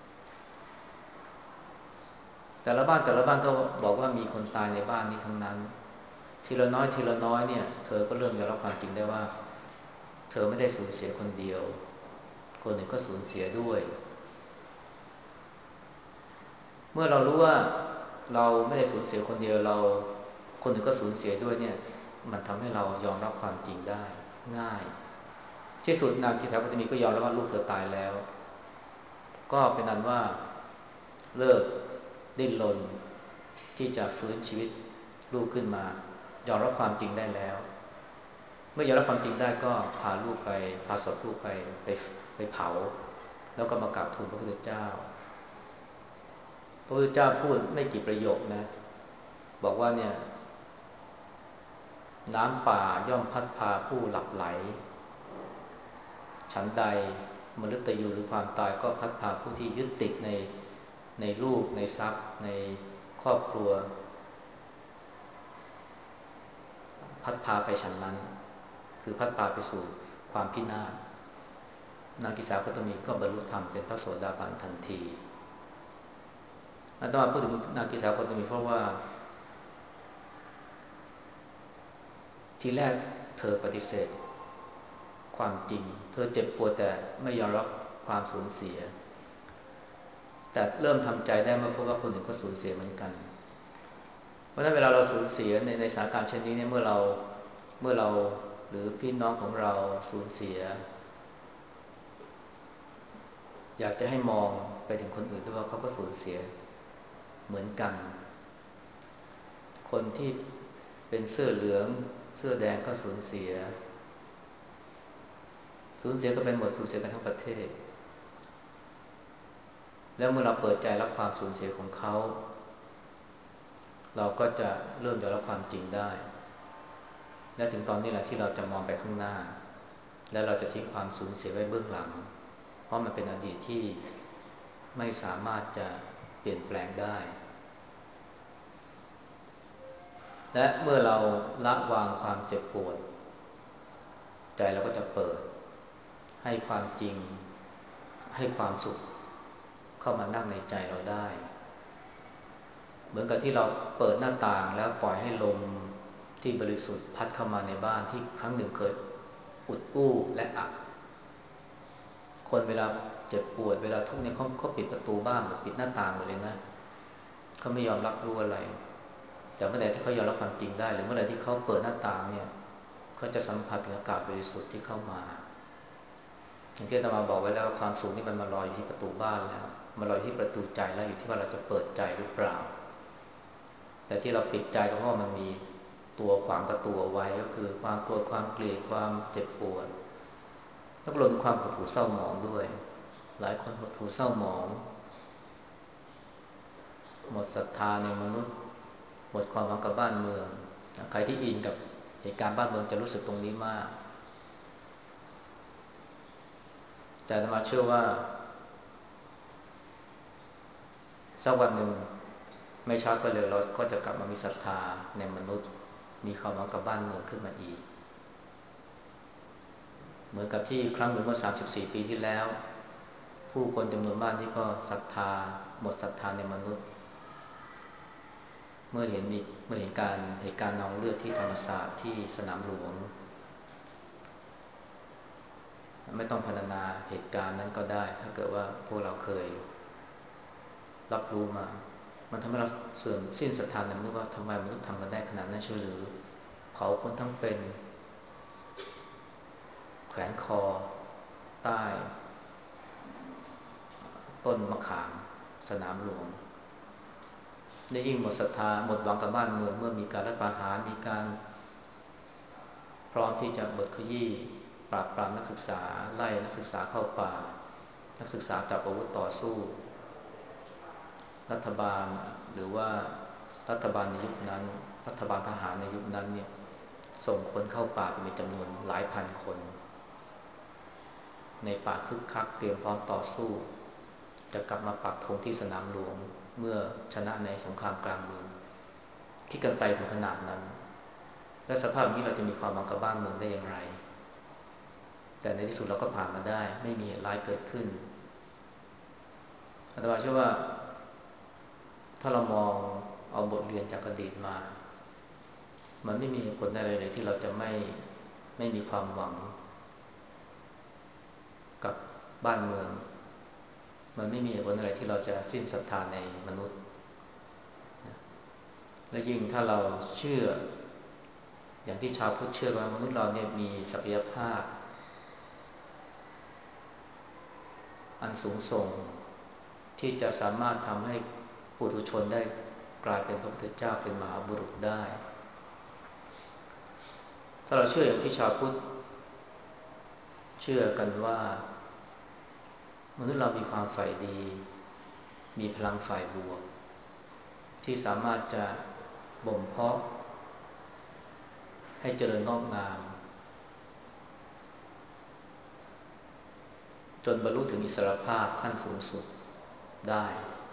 แต่ละบ้านแต่ละบ้านก็บอกว่ามีคนตายในบ้านนี้ทั้งนั้นทีละน้อยทีละน้อยเนี่ยเธอก็เริ่มยอมรับความจริงได้ว่าเธอไม่ได้สูญเสียคนเดียวคนอื่นก็สูญเสียด้วยเมื่อเรารู้ว่าเราไม่ได้สูญเสียคนเดียวเราคนอื่นก็สูญเสียด้วยเนี่ยมันทำให้เรายอมรับความจริงได้ง่ายที่สุดนางกิษณาก็จะมีก็ยอมรับว่าลูกเธอตายแล้วก็เป็นนั้นว่าเลิกดิ้นรนที่จะฟื้นชีวิตลูกขึ้นมายอมรับความจริงได้แล้วเมื่อยอมรับความจริงได้ก็พาลูกไปพาศพลูกไปไปไปเผาแล้วก็มากราบทูลพระพุทธเจ้าพระพุทธเจ้าพูดไม่กี่ประโยคนะบอกว่าเนี่ยน้ำป่าย่อมพัดพาผู้หลับไหลฉันใดมฤตยูหรือความตายก็พัดพาผู้ที่ยึดติดในในรูปในทรัพย์ในครอบครัวพัดพาไปฉันนั้นคือพัดพาไปสู่ความพินาศนาคิสาโคตมีก็บรรลุธรรมเป็นพระโสดาบันทันทีอาตมาพูดถึงนาคิสาโคตมีเพราะว่าทีแรกเธอปฏิเสธความจริงเธอเจ็บปวดแต่ไม่ยอมรับความสูญเสียแต่เริ่มทำใจได้เมื่อพบว่าคนอื่นก็สูญเสียเหมือนกันเพราะฉะนั้นเวลาเราสูญเสียในในสถานการณ์เช่นนี้เนี่ยเมื่อเราเมื่อเราหรือพี่น้องของเราสูญเสียอยากจะให้มองไปถึงคนอื่นด้วยว่าเขาก็สูญเสียเหมือนกันคนที่เป็นเสื้อเหลืองเสื้อแดงก็สูญเสียสูญเสียก็เป็นหมดสูญเสียกันทั้งประเทศแล้วเมื่อเราเปิดใจรับความสูญเสียของเขาเราก็จะเริ่มยอมรับความจริงได้และถึงตอนนี้แหละที่เราจะมองไปข้างหน้าและเราจะทิ้งความสูญเสียไว้เบื้องหลังเพราะมันเป็นอดีตที่ไม่สามารถจะเปลี่ยนแปลงได้และเมื่อเราละวางความเจ็บปวดใจเราก็จะเปิดให้ความจริงให้ความสุขเข้ามานั่งในใจเราได้เหมือนกับที่เราเปิดหน้าต่างแล้วปล่อยให้ลมที่บริสุทธิ์พัดเข้ามาในบ้านที่ครั้งหนึ่งเคยอุดอู้และอับคนเวลาเจ็บปวดเวลาทุกข์เนี่ยเขาเขาปิดประตูบ้านหรือปิดหน้าต่างหมดเลยนะเขาไม่ยอมรับรู้อะไรแต่เมื่อใดที่เขายอมรับความจริงได้หรือเมื่อใดที่เขาเปิดหน้าต่างเนี่ยเขาจะสัมผัสถึงอากาศบริสุทธิ์ที่เข้ามาอย่างที่อาตมาบอกไว้แล้วความสุขนี่มันมาลอยอยู่ที่ประตูบ้านแล้วมาลอยที่ประตูใจแล้วอยู่ที่ว่าเราจะเปิดใจหรือเปล่าแต่ที่เราปิดใจก็เพราะมันมีตัวขวางประตูเอาไว้ก็คือความโกรธความเกลียดความเจ็บปวดแล้วก็รวมถึงความหดหู่เศร้าหมองด้วยหลายคนหดหู่เศร้าหมองหมดศรัทธาในมนุษย์หมดความหวังกับบ้านเมืองใครที่อินกับเหตุการณ์บ้านเมืองจะรู้สึกตรงนี้มากแต่อาตมาเชื่อว่าสักวันหนึ่งไม่ช้าก็เร็วเราก็จะกลับมามีศรัทธาในมนุษย์มีความหวังกับบ้านเมืองขึ้นมาอีกเหมือนกับที่ครั้งหนึ่งเมื่อสามสิบสี่ปีที่แล้วผู้คนจำนวนมากที่ก็ศรัทธาหมดศรัทธาในมนุษย์เมื่อเห็นอีกเมื่อเห็นการเหตุการณ์นองเลือดที่ธรรมศาสตร์ที่สนามหลวงไม่ต้องพรรณนาเหตุการณ์นั้นก็ได้ถ้าเกิดว่าพวกเราเคยรับรู้มามันทำให้เราเสื่อมสิ้นศรัทธาในมนุษย์ว่าทำไมมนุษย์ทำกันได้ขนาดนั้นเชื่อหรือเผาคนทั้งเป็นแขวนคอใต้ต้นมะขามสนามหลวงได้ยิ่งหมดศรัทธาหมดหวังกับบ้านเมืองเมื่อมีการรัฐประหารมีการพร้อมที่จะบดขยี้ปราบปรามนักศึกษาไล่นักศึกษาเข้าป่านักศึกษาจับอาวุธต่อสู้รัฐบาลหรือว่ารัฐบาลในยุคนั้นรัฐบาลทหารในยุคนั้นเนี่ยส่งคนเข้าป่าเป็นจำนวนหลายพันคนในป่าคึกคักเตรียมพร้อมต่อสู้จะกลับมาปักธงที่สนามหลวงเมื่อชนะในสงครามกลางเมืองคิดกันไปถึงขนาดนั้นและสภาพนี้เราจะมีความหวังกับบ้านเมืองได้อย่างไรแต่ในที่สุดเราก็ผ่านมาได้ไม่มีเหตุร้ายเกิดขึ้นอาตมาเชื่อว่าถ้าเรามองเอาบทเรียนจากอดีตมามันไม่มีผลอะไรเลยที่เราจะไม่ไม่มีความหวังกับบ้านเมืองมันไม่มีผลอะไรที่เราจะสิ้นศรัทธาในมนุษย์และยิ่งถ้าเราเชื่ออย่างที่ชาวพุทธเชื่อว่ามนุษย์เราเนี่ยมีศักยภาพอันสูงส่งที่จะสามารถทำให้ปุถุชนได้กลายเป็นพระพุทธเจ้าเป็นมหาบุรุษได้ถ้าเราเชื่ออย่างที่ชาวพุทธเชื่อกันว่ามนุษย์เรามีความใฝ่ดีมีพลังฝ่ายบวกที่สามารถจะบ่มเพาะให้เจริญงอกงามจนบรรลุถึงอิสรภาพขั้นสูงสุดได้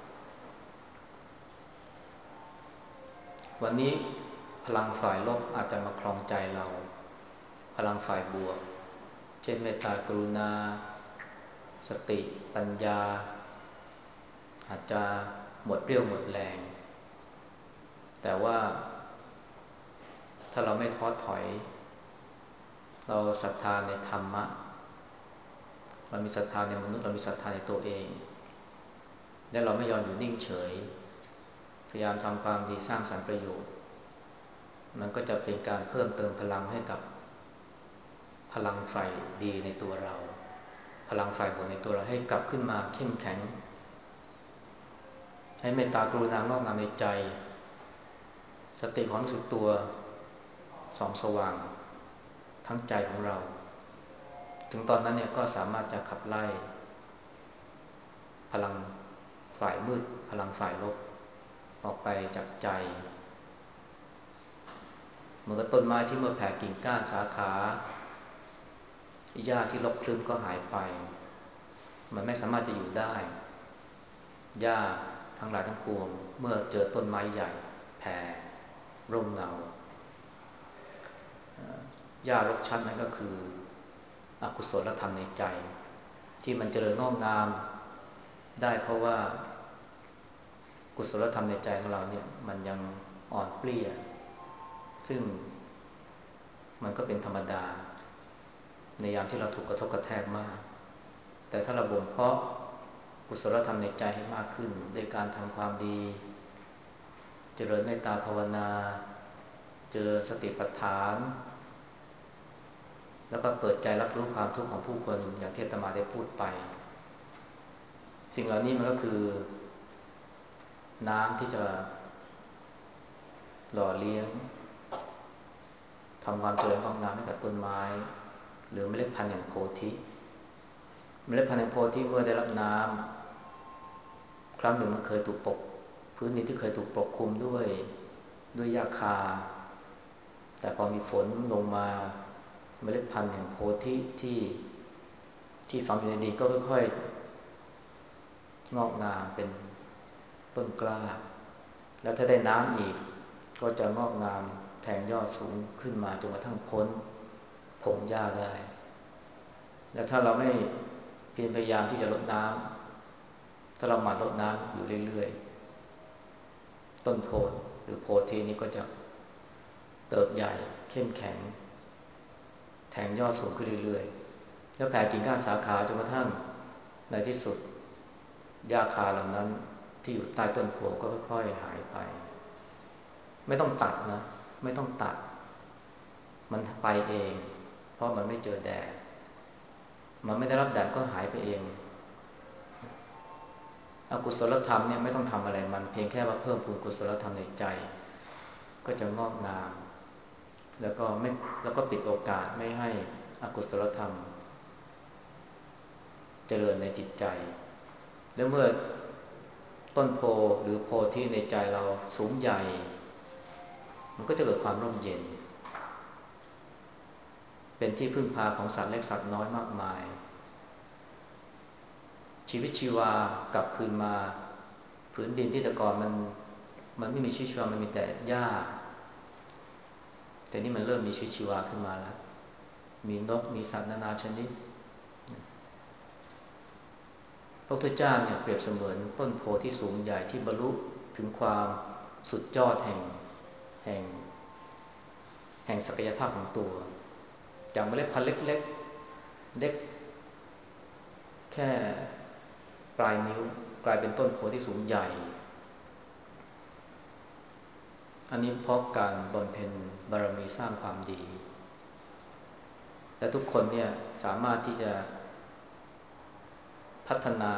วันนี้พลังฝ่ายลบอาจจะมาครองใจเราพลังฝ่ายบวกเช่นเมตตากรุณาสติปัญญาอาจจะหมดเรี่ยวหมดแรงแต่ว่าถ้าเราไม่ท้อถอยเราศรัทธาในธรรมะเรามีศรัทธาในมนุษย์เรามีศรัทธาในตัวเองและเราไม่ยอมอยู่นิ่งเฉยพยายามทำความดีสร้างสรรค์ประโยชน์มันก็จะเป็นการเพิ่มเติมพลังให้กับพลังฝ่ายดีในตัวเราพลังฝ่ายบวกในตัวเราให้กลับขึ้นมาเข้มแข็งให้เมตตากรุณางอกงามในใจสติความรู้สึกตัวส่องสว่างทั้งใจของเราถึงตอนนั้นเนี่ยก็สามารถจะขับไล่พลังฝ่ายมืดพลังฝ่ายลบออกไปจากใจเหมือนกับต้นไม้ที่เมื่อแผ่กิ่งก้านสาขาหญ้าที่รกครึ้มก็หายไปมันไม่สามารถจะอยู่ได้หญ้าทั้งหลายทั้งปวงเมื่อเจอต้นไม้ใหญ่แผ่ร่มเงาหญ้ารกชัดนั่นก็คืออกุศลธรรมในใจที่มันเจริญงอกงามได้เพราะว่ากุศลธรรมในใจของเราเนี่ยมันยังอ่อนเปลี้ยซึ่งมันก็เป็นธรรมดาในยามที่เราถูกกระทบกระแทกมากแต่ถ้าเราบ่มเพาะกุศลธรรมในใจให้มากขึ้นด้วยการทำความดีเจริญเมตตาภาวนาเจริญสติปัฏฐานแล้วก็เปิดใจรับรู้ความทุกข์ของผู้คนอย่างที่อาตมาได้พูดไปสิ่งเหล่านี้มันก็คือน้ำที่จะหล่อเลี้ยงทำความเจริญงอกงามให้กับต้นไม้หรือเมล็ดพันธุ์อย่างโพธิเมล็ดพันธุ์อย่างโพธิเมื่อได้รับน้ำครั้งหนึ่งมันเคยถูกปกพื้นดินที่เคยถูกปกคลุมด้วยด้วยหญ้าคาแต่พอมีฝนลงมาเมล็ดพันธุ์แห่งโพธิที่ที่ฝังอยู่ในดินก็ค่อยๆงอกงามเป็นต้นกล้าแล้วถ้าได้น้ำอีกก็จะงอกงามแทงยอดสูงขึ้นมาจนกระทั่งพ้นพงหญ้าได้แล้วถ้าเราไม่เพียรพยายามที่จะลดน้ำถ้าเราหมั่นลดน้ำอยู่เรื่อยๆต้นโพธิ์หรือโพธินี้ก็จะเติบใหญ่เข้มแข็งแทงยอดสูงขึ้นเรื่อยๆแล้วแผ่กิ่งก้านสาขาจนกระทั่งในที่สุดหญ้าคาเหล่านั้นที่อยู่ใต้ต้นโพก็ค่อยๆหายไปไม่ต้องตัดนะไม่ต้องตัดมันไปเองเพราะมันไม่เจอแดดมันไม่ได้รับแดดก็หายไปเองอกุศลธรรมเนี่ยไม่ต้องทำอะไรมันเพียงแค่ว่าเพิ่มพูนกุศลธรรมในใจก็จะงอกงามแล้วก็ไม่แล้วก็ปิดโอกาสไม่ให้อกุศลธรรมเจริญในจิตใจและเมื่อต้นโพหรือโพที่ในใจเราสูงใหญ่มันก็จะเกิดความร่มเย็นเป็นที่พึ่งพาของสัตว์เล็กสัตว์น้อยมากมายชีวิตชีวากลับคืนมาผืนดินที่แต่ก่อนมันมันไม่มีชีวิตชีวามันมีแต่หญ้าแต่นี่มันเริ่มมีชีวิตชีวาขึ้นมาแล้วมีนกมีสัตว์นานาชนิดพระพุทธเจ้าเนี่ยเปรียบเสมือนต้นโพที่สูงใหญ่ที่บรรลุถึงความสุดยอดแห่งแห่งแห่งศักยภาพของตัวจากเมล็ดพันธุ์เล็กๆเล็กแค่ปลายนิ้วกลายเป็นต้นโพที่สูงใหญ่อันนี้เพราะการบำเพ็ญบารมีสร้างความดีแต่ทุกคนเนี่ยสามารถที่จะพัฒนา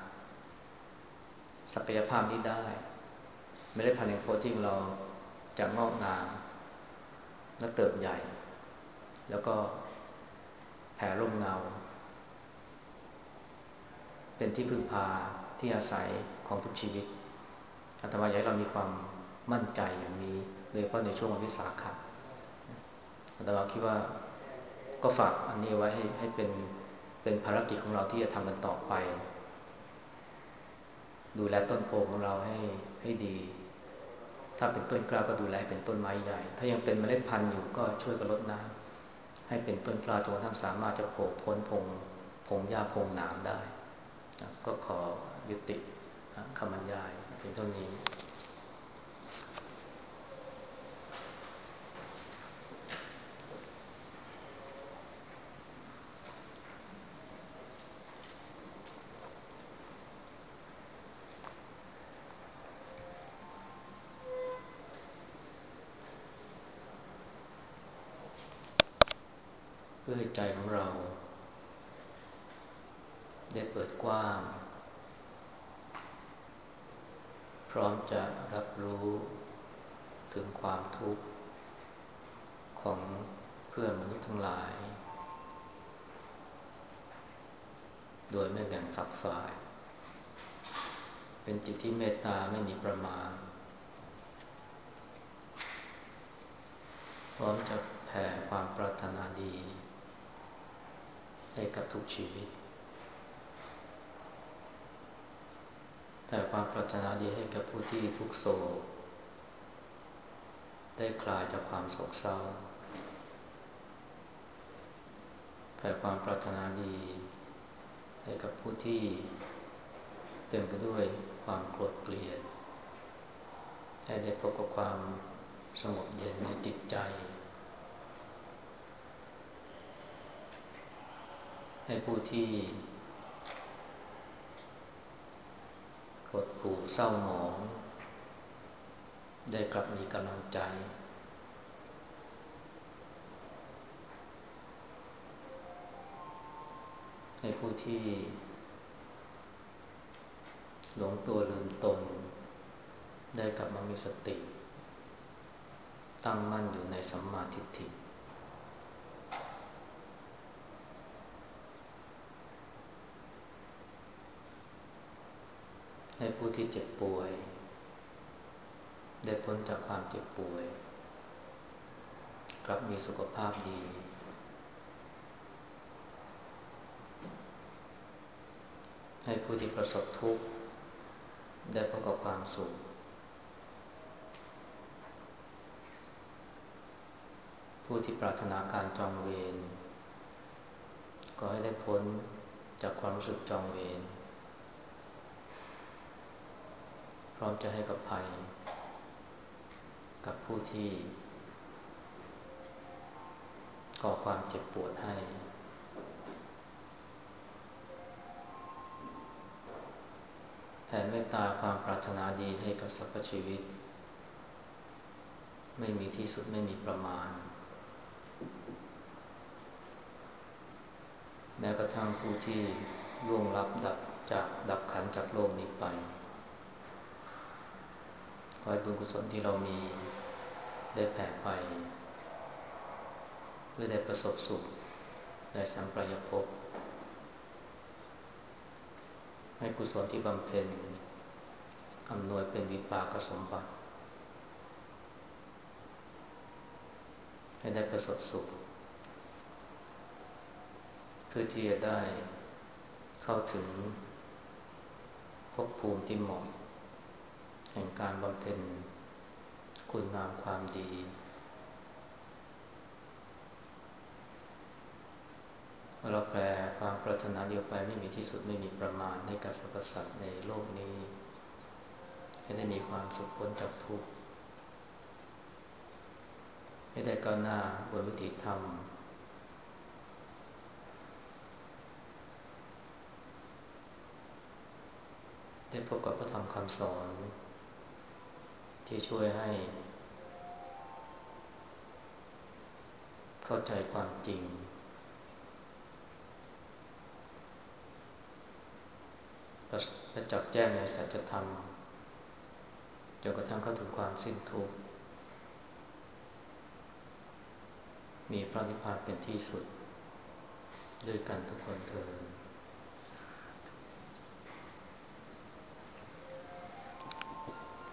ศักยภาพนี้ได้เมล็ดพันธุ์แห่งโพธิของเราจะงอกงามและเติบใหญ่แล้วก็แผ่ร่มเงาเป็นที่พึ่งพาที่อาศัยของทุกชีวิตอาตมาอยากให้เรามีความมั่นใจอย่างนี้โดยเฉพาะในช่วงวันวิสาขะอาตมาคิดว่าก็ฝากอันนี้ไว้ให้ให้เป็นเป็นภารกิจของเราที่จะทำกันต่อไปดูแลต้นโพของเราให้ให้ดีถ้าเป็นต้นกล้าก็ดูแลเป็นต้นไม้ใหญ่ถ้ายังเป็นเมล็ดพันธุ์อยู่ก็ช่วยกันรดน้ำให้เป็นต้นกล้าจนกระทั่งสามารถจะโผล่พ้นพงพงหญ้าพงหนามได้ก็ขอยุติคำบรรยายเพียงเท่านี้เพื่อให้ใจของเราได้เปิดกว้างพร้อมจะรับรู้ถึงความทุกข์ของเพื่อนมนุษย์ทั้งหลายโดยไม่แบ่งฝักฝ่ายเป็นจิตที่เมตตาไม่มีประมาณพร้อมจะแผ่ความปรารถนาดีให้กับทุกชีวิตแผ่ความปรารถนาดีให้กับผู้ที่ทุกโศกได้คลายจากความโศกเศร้าแผ่ความปรารถนาดีให้กับผู้ที่เต็มไปด้วยความโกรธเกลียดให้ได้พบกับความสงบเย็นในจิตใจให้ผู้ที่หดหู่เศร้าหมองได้กลับมีกำลังใจให้ผู้ที่หลงตัวลืมตนได้กลับมามีสติตั้งมั่นอยู่ในสัมมาทิฏฐิให้ผู้ที่เจ็บป่วยได้พ้นจากความเจ็บป่วยกลับมีสุขภาพดีให้ผู้ที่ประสบทุกข์ได้พบกับความสุขผู้ที่ปรารถนาการจองเวรก็ให้ได้พ้นจากความรู้สึกจองเวรพร้อมจะให้กับภัยกับผู้ที่ก่อความเจ็บปวดให้แผ่เมตตาความปรารถนาดีให้กับสรรพชีวิตไม่มีที่สุดไม่มีประมาณแม้กระทั่งผู้ที่ล่วงลับดับจากดับขันจากโลกนี้ไปขอให้บุญกุศลที่เรามีได้แผ่ไปเพื่อได้ประสบสุขได้สัมปรายภพให้กุศลที่บำเพ็ญอำนวยเป็นวิปากสมบัติให้ได้ประสบสุขเพื่อที่จะได้เข้าถึงภพภูมิที่เหมาะแห่งการบำเพ็ญคุณงามความดีเราแปลความปรารถนาเดียวไปไม่มีที่สุดไม่มีประมาณให้กับสรรพสัตว์ในโลกนี้ให้ได้มีความสุขพ้นจากทุกข์ให้ได้ก้าวหน้าบนวิถีธรรมได้พบกับพระธรรมคำสอนที่ช่วยให้เข้าใจความจริงและจับแจ้งในสัจธรรมจนกระทั่งเข้าถึงความสิ้นทุกข์มีพระนิพพานเป็นที่สุดด้วยกันทุกคนเทอญ